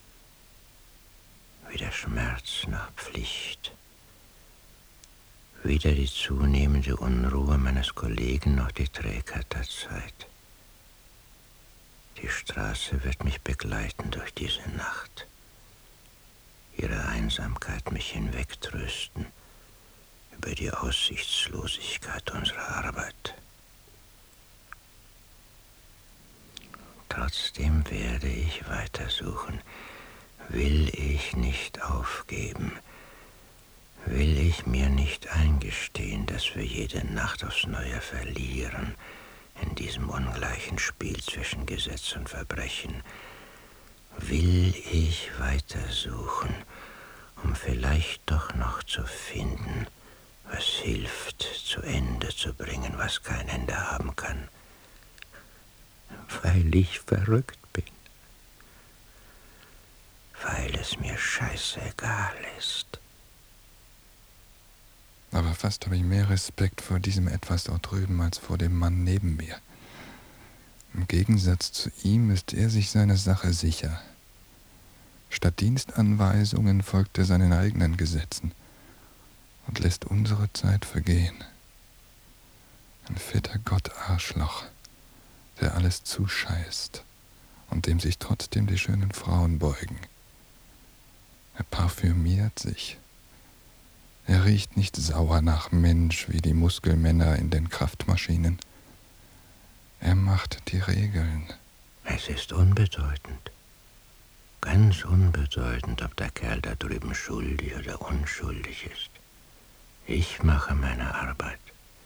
[SPEAKER 3] Weder Schmerz noch Pflicht. Weder die zunehmende Unruhe meines Kollegen noch die Trägheit der Zeit. Die Straße wird mich begleiten durch diese Nacht. Ihre Einsamkeit mich hinwegtrösten über die Aussichtslosigkeit unserer Arbeit. Trotzdem werde ich weitersuchen. Will ich nicht aufgeben. Will ich mir nicht eingestehen, dass wir jede Nacht aufs Neue verlieren in diesem ungleichen Spiel zwischen Gesetz und Verbrechen. Will ich weitersuchen, um vielleicht doch noch zu finden, was hilft, zu Ende zu bringen, was kein Ende haben kann. Weil ich verrückt bin. Weil es mir scheißegal ist.
[SPEAKER 4] Aber fast habe ich mehr Respekt vor diesem Etwas dort drüben als vor dem Mann neben mir. Im Gegensatz zu ihm ist er sich seiner Sache sicher. Statt Dienstanweisungen folgt er seinen eigenen Gesetzen und lässt unsere Zeit vergehen. Ein fetter Gott-Arschloch, der alles zuscheißt und dem sich trotzdem die schönen Frauen beugen. Er parfümiert sich. Er riecht nicht sauer nach Mensch wie die Muskelmänner in den Kraftmaschinen. Er macht die Regeln.
[SPEAKER 3] Es ist unbedeutend. Ganz unbedeutend, ob der Kerl da drüben schuldig oder unschuldig ist. Ich mache meine Arbeit.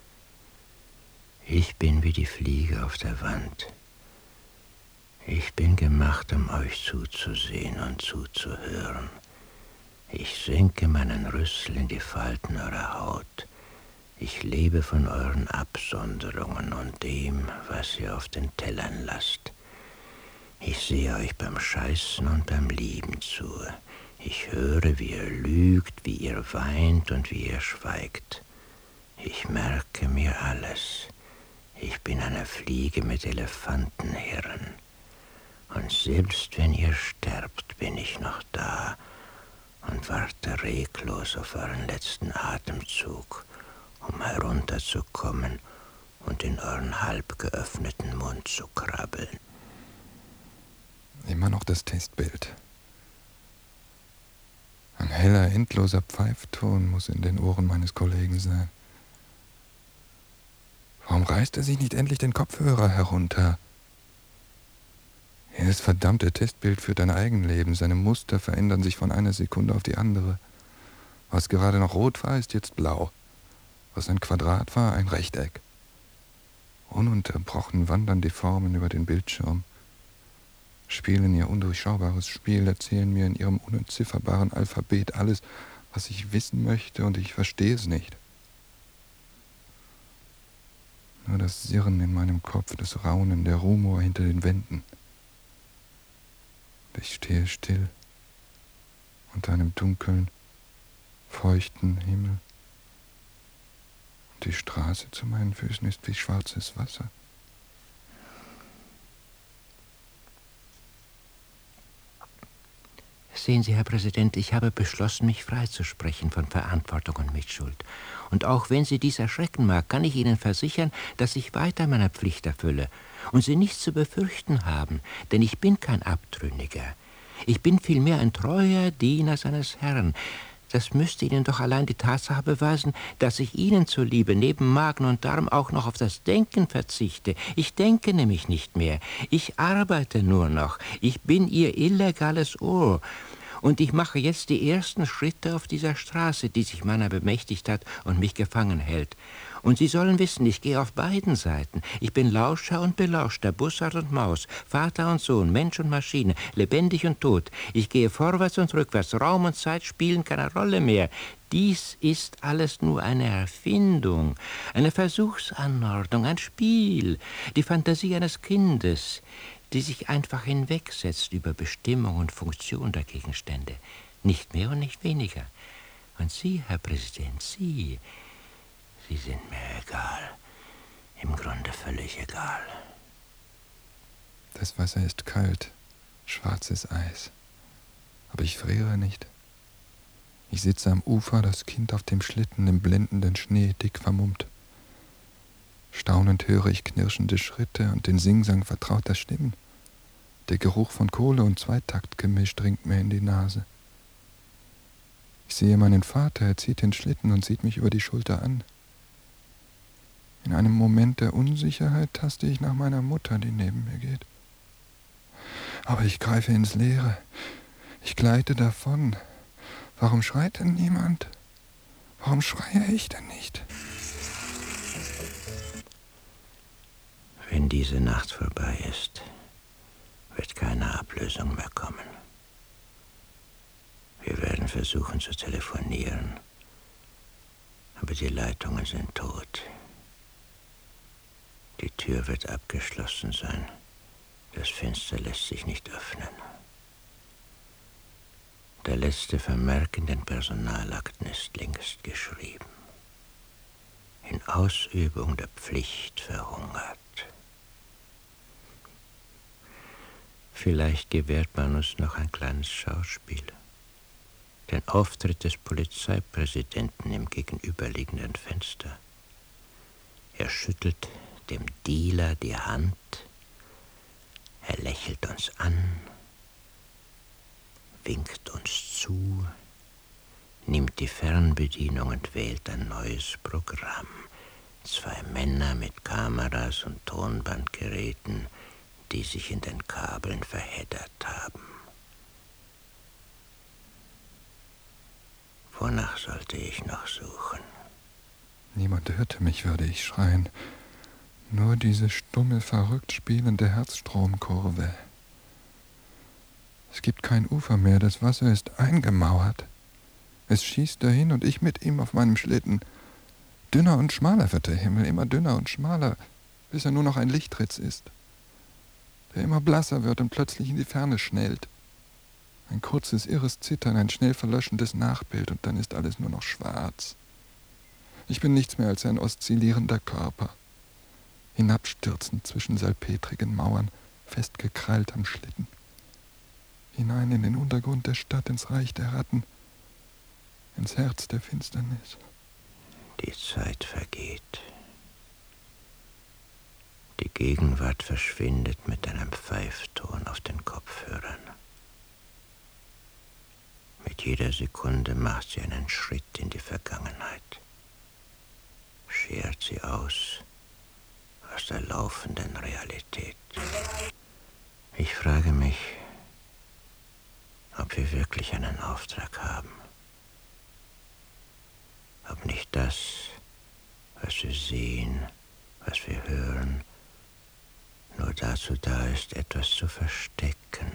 [SPEAKER 3] Ich bin wie die Fliege auf der Wand. Ich bin gemacht, um euch zuzusehen und zuzuhören. Ich senke meinen Rüssel in die Falten eurer Haut. Ich lebe von euren Absonderungen und dem, was ihr auf den Tellern lasst. Ich sehe euch beim Scheißen und beim Lieben zu. Ich höre, wie ihr lügt, wie ihr weint und wie ihr schweigt. Ich merke mir alles. Ich bin eine Fliege mit Elefantenhirn. Und selbst wenn ihr sterbt, bin ich noch da und warte reglos auf euren letzten Atemzug, um herunterzukommen und in euren halb geöffneten Mund zu krabbeln.
[SPEAKER 4] Immer noch das Testbild. Ein heller, endloser Pfeifton muss in den Ohren meines Kollegen sein. Warum reißt er sich nicht endlich den Kopfhörer herunter? Jedes verdammte Testbild führt ein Eigenleben. Seine Muster verändern sich von einer Sekunde auf die andere. Was gerade noch rot war, ist jetzt blau. Was ein Quadrat war, ein Rechteck. Ununterbrochen wandern die Formen über den Bildschirm, spielen ihr undurchschaubares Spiel, erzählen mir in ihrem unentzifferbaren Alphabet alles, was ich wissen möchte, und ich verstehe es nicht. Nur das Sirren in meinem Kopf, das Raunen, der Rumor hinter den Wänden. Ich stehe still unter einem dunklen, feuchten Himmel. Und die Straße zu meinen Füßen ist wie schwarzes Wasser.
[SPEAKER 3] Sehen Sie, Herr Präsident, ich habe beschlossen, mich freizusprechen von Verantwortung und Mitschuld. Und auch wenn Sie dies erschrecken mag, kann ich Ihnen versichern, dass ich weiter meiner Pflicht erfülle und Sie nichts zu befürchten haben, denn ich bin kein Abtrünniger. Ich bin vielmehr ein treuer Diener seines Herrn. Das müsste Ihnen doch allein die Tatsache beweisen, dass ich Ihnen zuliebe neben Magen und Darm auch noch auf das Denken verzichte. Ich denke nämlich nicht mehr. Ich arbeite nur noch. Ich bin Ihr illegales Ohr. Und ich mache jetzt die ersten Schritte auf dieser Straße, die sich meiner bemächtigt hat und mich gefangen hält. Und Sie sollen wissen, ich gehe auf beiden Seiten. Ich bin Lauscher und Belauschter, Bussard und Maus, Vater und Sohn, Mensch und Maschine, lebendig und tot. Ich gehe vorwärts und rückwärts, Raum und Zeit spielen keine Rolle mehr. Dies ist alles nur eine Erfindung, eine Versuchsanordnung, ein Spiel, die Fantasie eines Kindes, die sich einfach hinwegsetzt über Bestimmung und Funktion der Gegenstände. Nicht mehr und nicht weniger. Und Sie, Herr Präsident, Sie sind mir egal. Im Grunde völlig egal.
[SPEAKER 4] Das Wasser ist kalt, schwarzes Eis. Aber ich friere nicht. Ich sitze am Ufer, das Kind auf dem Schlitten im blendenden Schnee, dick vermummt. Staunend höre ich knirschende Schritte und den Singsang vertrauter Stimmen. Der Geruch von Kohle und Zweitaktgemisch dringt mir in die Nase. Ich sehe meinen Vater, er zieht den Schlitten und sieht mich über die Schulter an. In einem Moment der Unsicherheit taste ich nach meiner Mutter, die neben mir geht. Aber ich greife ins Leere. Ich gleite davon. Warum schreit denn niemand? Warum schreie ich denn nicht?
[SPEAKER 3] Wenn diese Nacht vorbei ist, wird keine Ablösung mehr kommen. Wir werden versuchen zu telefonieren, aber die Leitungen sind tot. Die Tür wird abgeschlossen sein. Das Fenster lässt sich nicht öffnen. Der letzte Vermerk in den Personalakten ist längst geschrieben. In Ausübung der Pflicht verhungert. Vielleicht gewährt man uns noch ein kleines Schauspiel. Den Auftritt des Polizeipräsidenten im gegenüberliegenden Fenster. Er schüttelt dem Dealer die Hand. Er lächelt uns an, winkt uns zu, nimmt die Fernbedienung und wählt ein neues Programm. 2 Männer mit Kameras und Tonbandgeräten, die sich in den Kabeln verheddert haben. Wonach sollte ich noch suchen?
[SPEAKER 4] Niemand hörte mich, würde ich schreien. Nur diese stumme, verrückt spielende Herzstromkurve. Es gibt kein Ufer mehr, das Wasser ist eingemauert. Es schießt dahin und ich mit ihm auf meinem Schlitten. Dünner und schmaler wird der Himmel, immer dünner und schmaler, bis er nur noch ein Lichtritz ist, der immer blasser wird und plötzlich in die Ferne schnellt. Ein kurzes, irres Zittern, ein schnell verlöschendes Nachbild und dann ist alles nur noch schwarz. Ich bin nichts mehr als ein oszillierender Körper, hinabstürzend zwischen salpetrigen Mauern, festgekrallt am Schlitten. Hinein in den Untergrund der Stadt, ins Reich der Ratten, ins Herz der Finsternis.
[SPEAKER 3] Die Zeit vergeht. Die Gegenwart verschwindet mit einem Pfeifton auf den Kopfhörern. Mit jeder Sekunde macht sie einen Schritt in die Vergangenheit, schert sie aus der laufenden Realität. Ich frage mich, ob wir wirklich einen Auftrag haben. Ob nicht das, was wir sehen, was wir hören, nur dazu da ist, etwas zu verstecken.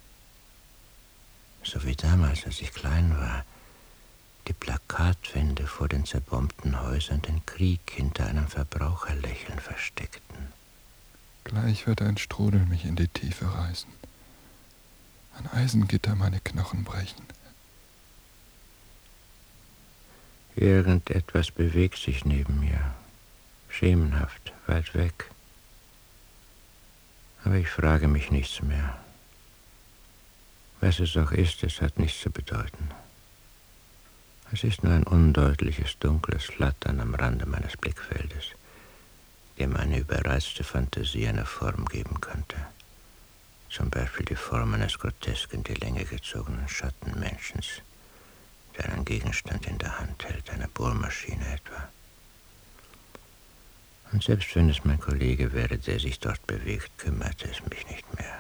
[SPEAKER 3] So wie damals, als ich klein war, die Plakatwände vor den zerbombten Häusern den Krieg hinter einem Verbraucherlächeln versteckten.
[SPEAKER 4] Gleich wird ein Strudel mich in die Tiefe reißen. Ein Eisengitter meine Knochen brechen.
[SPEAKER 3] Irgendetwas bewegt sich neben mir, schemenhaft, weit weg. Aber ich frage mich nichts mehr. Was es auch ist, es hat nichts zu bedeuten. Es ist nur ein undeutliches, dunkles Flattern am Rande meines Blickfeldes, dem eine überreizte Fantasie eine Form geben könnte. Zum Beispiel die Form eines grotesk in die Länge gezogenen Schattenmenschens, der einen Gegenstand in der Hand hält, eine Bohrmaschine etwa. Und selbst wenn es mein Kollege wäre, der sich dort bewegt, kümmerte es mich nicht mehr.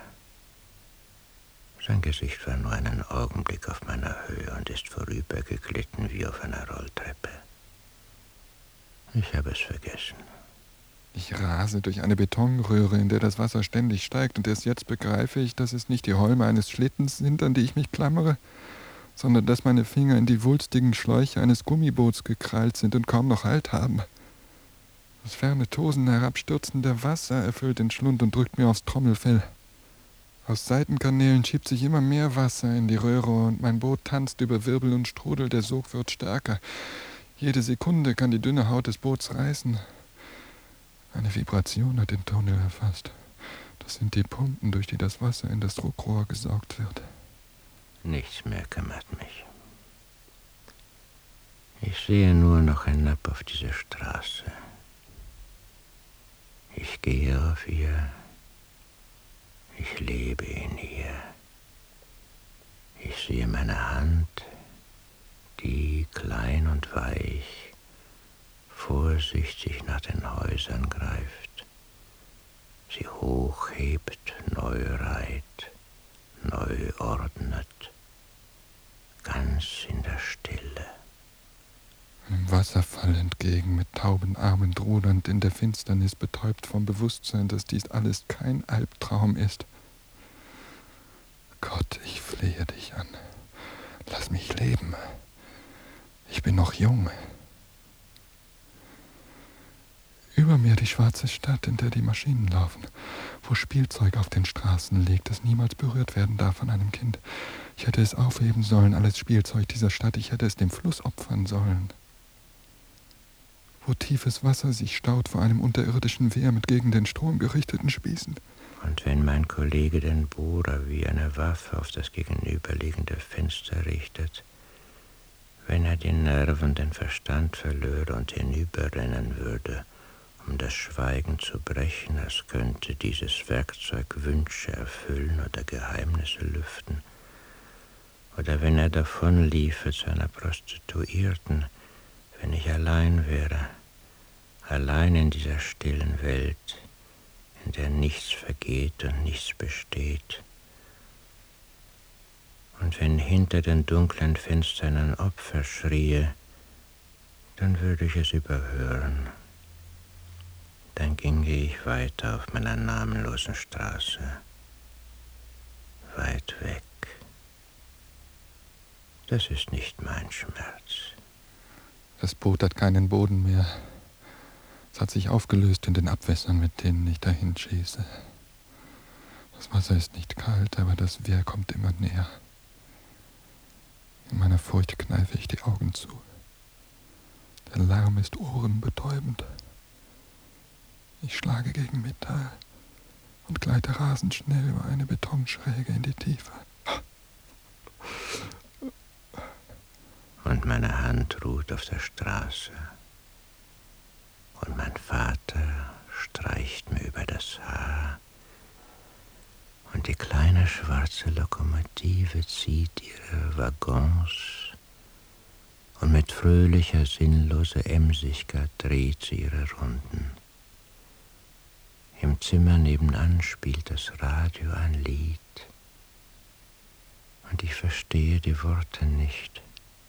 [SPEAKER 3] Sein Gesicht war nur einen Augenblick auf meiner Höhe und ist vorübergeglitten wie auf einer Rolltreppe. Ich habe es vergessen.
[SPEAKER 4] Ich rase durch eine Betonröhre, in der das Wasser ständig steigt, und erst jetzt begreife ich, dass es nicht die Holme eines Schlittens sind, an die ich mich klammere, sondern dass meine Finger in die wulstigen Schläuche eines Gummiboots gekrallt sind und kaum noch Halt haben. Das ferne Tosen herabstürzender Wasser erfüllt den Schlund und drückt mir aufs Trommelfell. Aus Seitenkanälen schiebt sich immer mehr Wasser in die Röhre und mein Boot tanzt über Wirbel und Strudel, der Sog wird stärker. Jede Sekunde kann die dünne Haut des Boots reißen. Eine Vibration hat den Tunnel erfasst. Das sind die Pumpen, durch die das Wasser in das Druckrohr gesaugt wird.
[SPEAKER 3] Nichts mehr kümmert mich. Ich sehe nur noch hinab auf diese Straße. Ich gehe auf ihr. Ich lebe in ihr. Ich sehe meine Hand, die klein und weich, vorsichtig nach den Häusern greift, sie hochhebt, neu reiht, neu ordnet, ganz in der Stille.
[SPEAKER 4] Einem Wasserfall entgegen, mit tauben Armen rudernd, in der Finsternis betäubt vom Bewusstsein, dass dies alles kein Albtraum ist. Gott, ich flehe dich an. Lass mich leben. Ich bin noch jung. Über mir die schwarze Stadt, in der die Maschinen laufen, wo Spielzeug auf den Straßen liegt, das niemals berührt werden darf von einem Kind. Ich hätte es aufheben sollen, alles Spielzeug dieser Stadt. Ich hätte es dem Fluss opfern sollen. Wo tiefes Wasser sich staut vor einem unterirdischen Wehr mit gegen den Strom gerichteten Spießen.
[SPEAKER 3] Und wenn mein Kollege den Bohrer wie eine Waffe auf das gegenüberliegende Fenster richtet, wenn er die Nerven, den Verstand verlöre und hinüberrennen würde, um das Schweigen zu brechen, als könnte dieses Werkzeug Wünsche erfüllen oder Geheimnisse lüften, oder wenn er davonliefe zu einer Prostituierten, wenn ich allein wäre, allein in dieser stillen Welt, in der nichts vergeht und nichts besteht. Und wenn hinter den dunklen Fenstern ein Opfer schrie, dann würde ich es überhören. Dann ginge ich weiter auf meiner namenlosen Straße, weit weg. Das ist nicht mein Schmerz.
[SPEAKER 4] Das Boot hat keinen Boden mehr. Es hat sich aufgelöst in den Abwässern, mit denen ich dahin schieße. Das Wasser ist nicht kalt, aber das Wehr kommt immer näher. In meiner Furcht kneife ich die Augen zu. Der Lärm ist ohrenbetäubend. Ich schlage gegen Metall und gleite rasend schnell über eine Betonschräge in die Tiefe.
[SPEAKER 3] Und meine Hand ruht auf der Straße. Und mein Vater streicht mir über das Haar. Und die kleine schwarze Lokomotive zieht ihre Waggons. Und mit fröhlicher, sinnloser Emsigkeit dreht sie ihre Runden. Im Zimmer nebenan spielt das Radio ein Lied. Und ich verstehe die Worte nicht.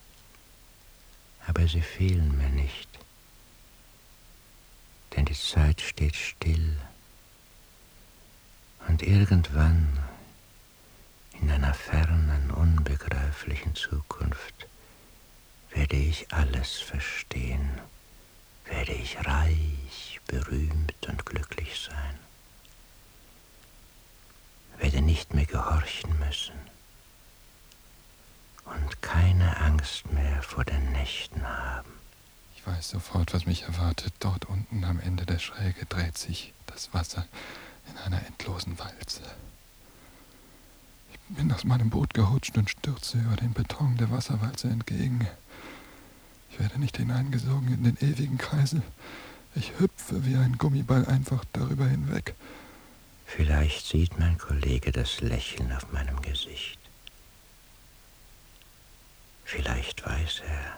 [SPEAKER 3] Aber sie fehlen mir nicht. Denn die Zeit steht still. Und irgendwann, in einer fernen, unbegreiflichen Zukunft, werde ich alles verstehen, werde ich reich, berühmt und glücklich sein, werde nicht mehr gehorchen müssen und keine Angst mehr vor den Nächten haben.
[SPEAKER 4] Ich weiß sofort, was mich erwartet. Dort unten am Ende der Schräge dreht sich das Wasser in einer endlosen Walze. Ich bin aus meinem Boot gerutscht und stürze über den Beton der Wasserwalze entgegen. Ich werde nicht hineingesogen in den ewigen Kreisel. Ich hüpfe wie ein Gummiball einfach darüber hinweg.
[SPEAKER 3] Vielleicht sieht mein Kollege das Lächeln auf meinem Gesicht. Vielleicht weiß er,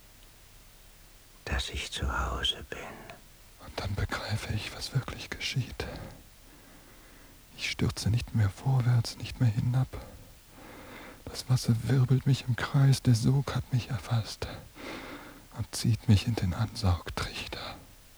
[SPEAKER 3] dass ich zu Hause bin.
[SPEAKER 4] Und dann begreife ich, was wirklich geschieht. Ich stürze nicht mehr vorwärts, nicht mehr hinab. Das Wasser wirbelt mich im Kreis, der Sog hat mich erfasst und zieht mich in den Ansaugtrichter.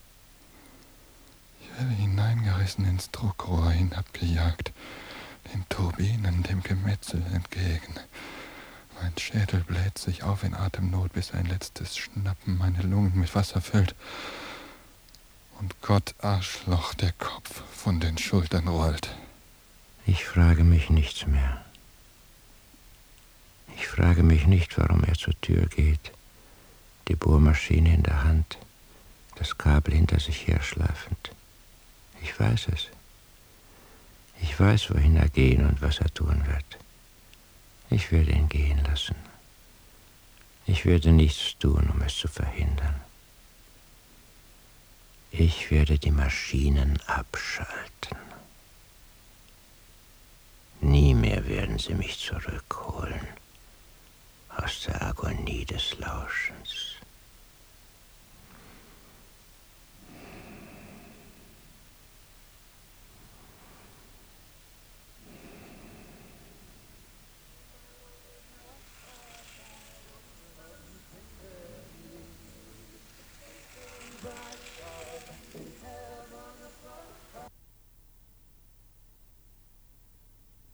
[SPEAKER 4] Ich werde hineingerissen ins Druckrohr, hinabgejagt, den Turbinen, dem Gemetzel entgegen. Mein Schädel bläht sich auf in Atemnot, bis ein letztes Schnappen meine Lungen mit Wasser füllt. Und Gott Arschloch, der Kopf von den Schultern rollt.
[SPEAKER 3] Ich frage mich nichts mehr. Ich frage mich nicht, warum er zur Tür geht, die Bohrmaschine in der Hand, das Kabel hinter sich herschleifend. Ich weiß es. Ich weiß, wohin er gehen und was er tun wird. Ich werde ihn gehen lassen. Ich werde nichts tun, um es zu verhindern. Ich werde die Maschinen abschalten. Nie mehr werden sie mich zurückholen aus der Agonie des Lauschens.